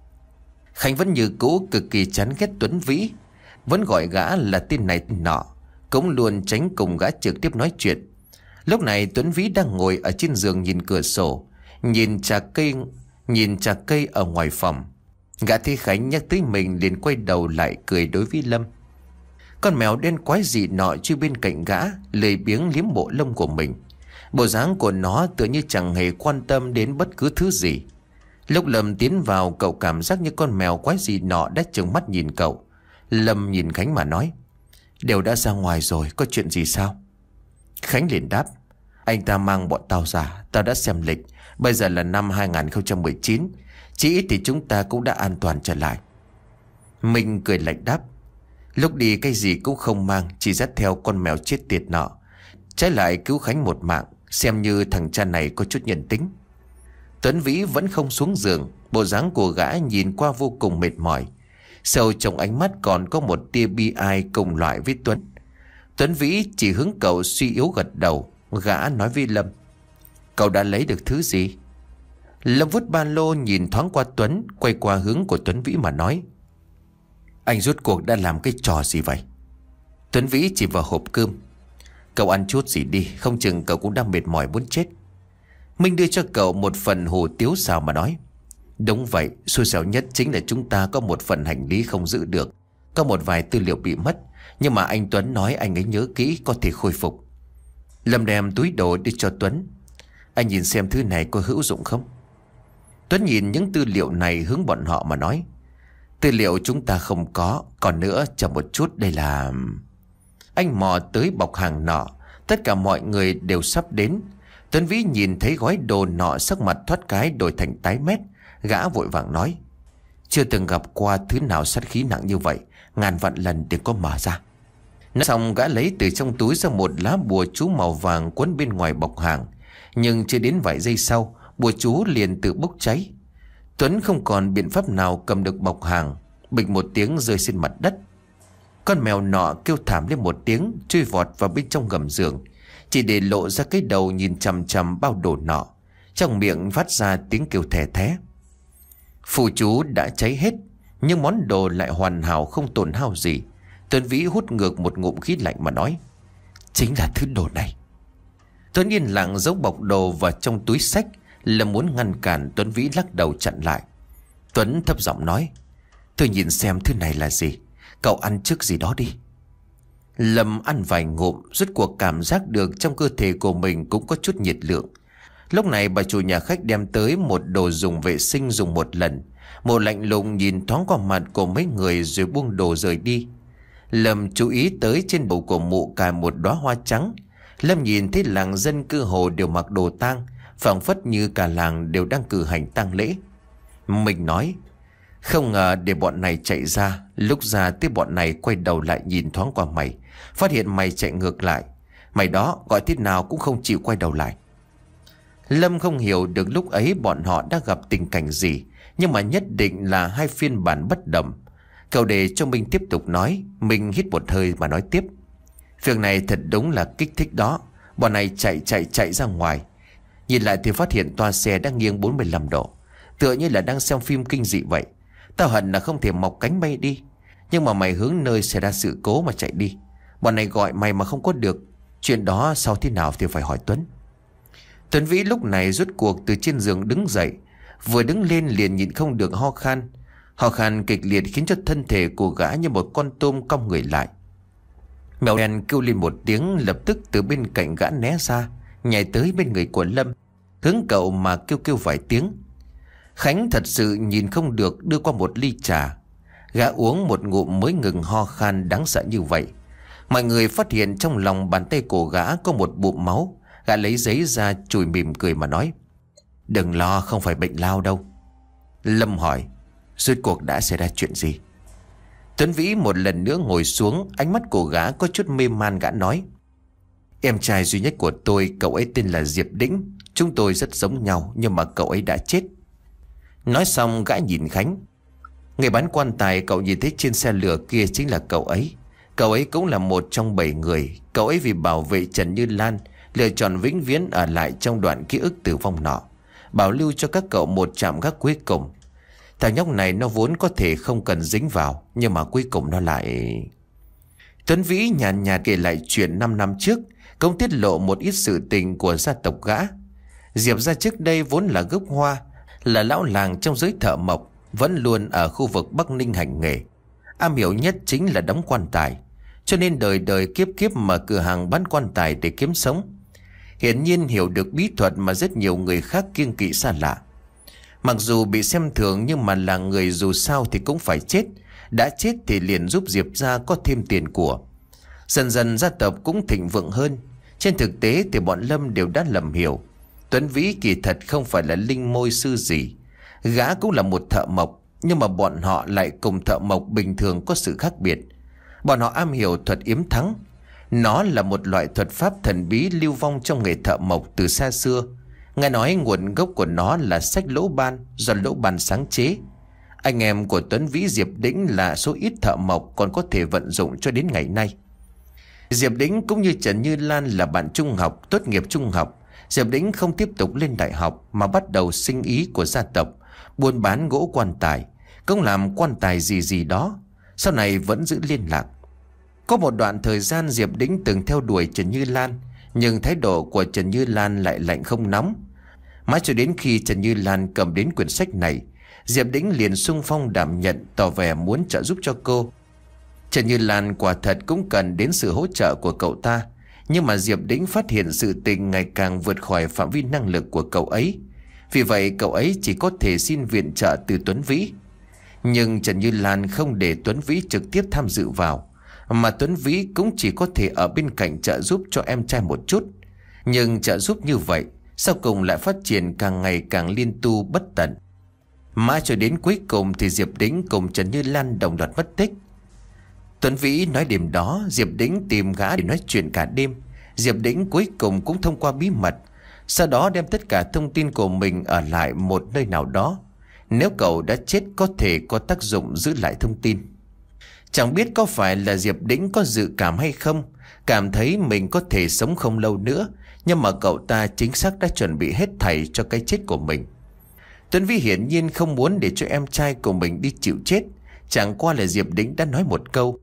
Khánh vẫn như cũ cực kỳ chán ghét Tuấn Vĩ, vẫn gọi gã là tên này tên nọ, cũng luôn tránh cùng gã trực tiếp nói chuyện. Lúc này Tuấn Vĩ đang ngồi ở trên giường nhìn cửa sổ, nhìn trà cây, nhìn trà cây ở ngoài phòng. Gã thấy Khánh nhắc tới mình liền quay đầu lại cười đối với Lâm. Con mèo đen quái dị nọ chui bên cạnh gã, lười biếng liếm bộ lông của mình. Bộ dáng của nó tựa như chẳng hề quan tâm đến bất cứ thứ gì. Lúc Lâm tiến vào, cậu cảm giác như con mèo quái dị nọ đã trừng mắt nhìn cậu. Lâm nhìn Khánh mà nói: Đều đã ra ngoài rồi, có chuyện gì sao? Khánh liền đáp: Anh ta mang bọn tao ra, tao đã xem lịch, bây giờ là năm hai không một chín, chỉ ít thì chúng ta cũng đã an toàn trở lại. Mình cười lạnh đáp: Lúc đi cái gì cũng không mang, chỉ dắt theo con mèo chết tiệt nọ. Trái lại cứu Khánh một mạng, xem như thằng cha này có chút nhân tính. Tuấn Vĩ vẫn không xuống giường, bộ dáng của gã nhìn qua vô cùng mệt mỏi. Sâu trong ánh mắt còn có một tia bi ai cùng loại với Tuấn. Tuấn Vĩ chỉ hướng cậu suy yếu gật đầu. Gã nói với Lâm: Cậu đã lấy được thứ gì? Lâm vút ba lô nhìn thoáng qua Tuấn, quay qua hướng của Tuấn Vĩ mà nói: Anh rốt cuộc đã làm cái trò gì vậy? Tuấn Vĩ chỉ vào hộp cơm: Cậu ăn chút gì đi, không chừng cậu cũng đang mệt mỏi muốn chết. Minh đưa cho cậu một phần hủ tiếu xào mà nói: Đúng vậy, xui xẻo nhất chính là chúng ta có một phần hành lý không giữ được, có một vài tư liệu bị mất, nhưng mà anh Tuấn nói anh ấy nhớ kỹ, có thể khôi phục. Lâm đem túi đồ đi cho Tuấn: Anh nhìn xem thứ này có hữu dụng không? Tuấn nhìn những tư liệu này hướng bọn họ mà nói: Tư liệu chúng ta không có. Còn nữa, chờ một chút, đây là... Anh mò tới bọc hàng nọ. Tất cả mọi người đều sắp đến. Tuấn Vĩ nhìn thấy gói đồ nọ, sắc mặt thoát cái đổi thành tái mét. Gã vội vàng nói: Chưa từng gặp qua thứ nào sát khí nặng như vậy, ngàn vạn lần đừng có mở ra. Nói xong gã lấy từ trong túi ra một lá bùa chú màu vàng quấn bên ngoài bọc hàng. Nhưng chưa đến vài giây sau, bùa chú liền tự bốc cháy. Tuấn không còn biện pháp nào cầm được bọc hàng, bịch một tiếng rơi trên mặt đất. Con mèo nọ kêu thảm lên một tiếng, chui vọt vào bên trong gầm giường, chỉ để lộ ra cái đầu nhìn chằm chằm bao đồ nọ, trong miệng phát ra tiếng kêu thè thé. Phù chú đã cháy hết, nhưng món đồ lại hoàn hảo không tổn hao gì. Tuấn Vĩ hút ngược một ngụm khí lạnh mà nói: Chính là thứ đồ này. Tuấn yên lặng giấu bọc đồ vào trong túi xách, là muốn ngăn cản. Tuấn Vĩ lắc đầu chặn lại. Tuấn thấp giọng nói: Tôi nhìn xem thứ này là gì, cậu ăn trước gì đó đi. Lâm ăn vài ngụm, rốt cuộc cảm giác được trong cơ thể của mình cũng có chút nhiệt lượng. Lúc này bà chủ nhà khách đem tới một đồ dùng vệ sinh dùng một lần. Một lạnh lùng nhìn thoáng qua mặt của mấy người rồi buông đồ rời đi. Lâm chú ý tới trên đầu của mụ cài một đóa hoa trắng. Lâm nhìn thấy làng dân cư hồ đều mặc đồ tang, phảng phất như cả làng đều đang cử hành tang lễ. Mình nói: Không ngờ để bọn này chạy ra. Lúc ra tới bọn này quay đầu lại nhìn thoáng qua mày, phát hiện mày chạy ngược lại. Mày đó gọi thế nào cũng không chịu quay đầu lại. Lâm không hiểu được lúc ấy bọn họ đã gặp tình cảnh gì, nhưng mà nhất định là hai phiên bản bất đồng. Cậu để cho mình tiếp tục nói. Mình hít một hơi mà nói tiếp: Việc này thật đúng là kích thích đó. Bọn này chạy chạy chạy ra ngoài, nhìn lại thì phát hiện toa xe đang nghiêng bốn mươi lăm độ, tựa như là đang xem phim kinh dị vậy. Tao hận là không thể mọc cánh bay đi, nhưng mà mày hướng nơi xảy ra sự cố mà chạy đi. Bọn này gọi mày mà không có được. Chuyện đó sau thế nào thì phải hỏi Tuấn. Tuấn Vĩ lúc này rút cuộc từ trên giường đứng dậy. Vừa đứng lên liền nhịn không được ho khan. Ho khan kịch liệt khiến cho thân thể của gã như một con tôm cong người lại. Mèo đen kêu lên một tiếng, lập tức từ bên cạnh gã né ra, nhảy tới bên người của Lâm, hướng cậu mà kêu kêu vài tiếng. Khánh thật sự nhìn không được, đưa qua một ly trà. Gã uống một ngụm mới ngừng ho khan đáng sợ như vậy. Mọi người phát hiện trong lòng bàn tay của gã có một bụng máu. Gã lấy giấy ra chùi mỉm cười mà nói: Đừng lo, không phải bệnh lao đâu. Lâm hỏi: Rốt cuộc đã xảy ra chuyện gì? Tuấn Vĩ một lần nữa ngồi xuống, ánh mắt của gã có chút mê man. Gã nói: Em trai duy nhất của tôi, cậu ấy tên là Diệp Đĩnh. Chúng tôi rất giống nhau, nhưng mà cậu ấy đã chết. Nói xong gã nhìn Khánh: Người bán quan tài cậu nhìn thấy trên xe lửa kia chính là cậu ấy. Cậu ấy cũng là một trong bảy người. Cậu ấy vì bảo vệ Trần Như Lan lựa chọn vĩnh viễn ở lại trong đoạn ký ức tử vong nọ, bảo lưu cho các cậu một trạm gác cuối cùng. Thằng nhóc này nó vốn có thể không cần dính vào, nhưng mà cuối cùng nó lại... Tuấn Vĩ nhàn nhạt, nhạt kể lại chuyện năm năm trước, cũng tiết lộ một ít sự tình của gia tộc gã. Diệp gia trước đây vốn là gốc Hoa, là lão làng trong giới thợ mộc, vẫn luôn ở khu vực Bắc Ninh hành nghề. Am hiểu nhất chính là đóng quan tài, cho nên đời đời kiếp kiếp mở cửa hàng bán quan tài để kiếm sống. Hiển nhiên hiểu được bí thuật mà rất nhiều người khác kiêng kỵ xa lạ. Mặc dù bị xem thường nhưng mà là người dù sao thì cũng phải chết. Đã chết thì liền giúp Diệp gia có thêm tiền của. Dần dần gia tộc cũng thịnh vượng hơn. Trên thực tế thì bọn Lâm đều đã lầm hiểu, Tuấn Vĩ kỳ thật không phải là linh môi sư gì. Gã cũng là một thợ mộc, nhưng mà bọn họ lại cùng thợ mộc bình thường có sự khác biệt. Bọn họ am hiểu thuật yếm thắng. Nó là một loại thuật pháp thần bí lưu vong trong nghề thợ mộc từ xa xưa. Nghe nói nguồn gốc của nó là sách Lỗ Ban do Lỗ Ban sáng chế. Anh em của Tuấn Vĩ Diệp Đĩnh là số ít thợ mộc còn có thể vận dụng cho đến ngày nay. Diệp Đĩnh cũng như Trần Như Lan là bạn trung học, tốt nghiệp trung học. Diệp Đĩnh không tiếp tục lên đại học mà bắt đầu sinh ý của gia tộc, buôn bán gỗ quan tài, cũng làm quan tài gì gì đó. Sau này vẫn giữ liên lạc. Có một đoạn thời gian Diệp Đĩnh từng theo đuổi Trần Như Lan, nhưng thái độ của Trần Như Lan lại lạnh không nóng. Mãi cho đến khi Trần Như Lan cầm đến quyển sách này, Diệp Đĩnh liền xung phong đảm nhận, tỏ vẻ muốn trợ giúp cho cô. Trần Như Lan quả thật cũng cần đến sự hỗ trợ của cậu ta, nhưng mà Diệp Đĩnh phát hiện sự tình ngày càng vượt khỏi phạm vi năng lực của cậu ấy. Vì vậy cậu ấy chỉ có thể xin viện trợ từ Tuấn Vĩ. Nhưng Trần Như Lan không để Tuấn Vĩ trực tiếp tham dự vào, mà Tuấn Vĩ cũng chỉ có thể ở bên cạnh trợ giúp cho em trai một chút. Nhưng trợ giúp như vậy sau cùng lại phát triển càng ngày càng liên tu bất tận. Mãi cho đến cuối cùng thì Diệp Đĩnh cùng Trần Như Lan đồng loạt mất tích. Tuấn Vĩ nói đêm đó Diệp Đĩnh tìm gã để nói chuyện cả đêm. Diệp Đĩnh cuối cùng cũng thông qua bí mật, sau đó đem tất cả thông tin của mình ở lại một nơi nào đó. Nếu cậu đã chết có thể có tác dụng giữ lại thông tin. Chẳng biết có phải là Diệp Đĩnh có dự cảm hay không, cảm thấy mình có thể sống không lâu nữa, nhưng mà cậu ta chính xác đã chuẩn bị hết thảy cho cái chết của mình. Tuấn Vĩ hiển nhiên không muốn để cho em trai của mình đi chịu chết. Chẳng qua là Diệp Đĩnh đã nói một câu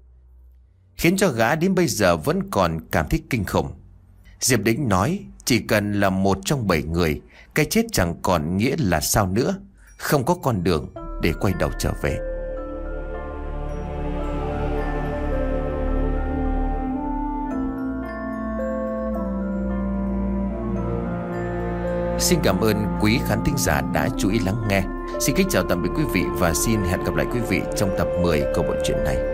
khiến cho gã đến bây giờ vẫn còn cảm thấy kinh khủng. Diệp Đĩnh nói chỉ cần là một trong bảy người, cái chết chẳng còn nghĩa là sao nữa, không có con đường để quay đầu trở về. Xin cảm ơn quý khán thính giả đã chú ý lắng nghe. Xin kính chào tạm biệt quý vị và xin hẹn gặp lại quý vị trong tập mười của bộ truyện này.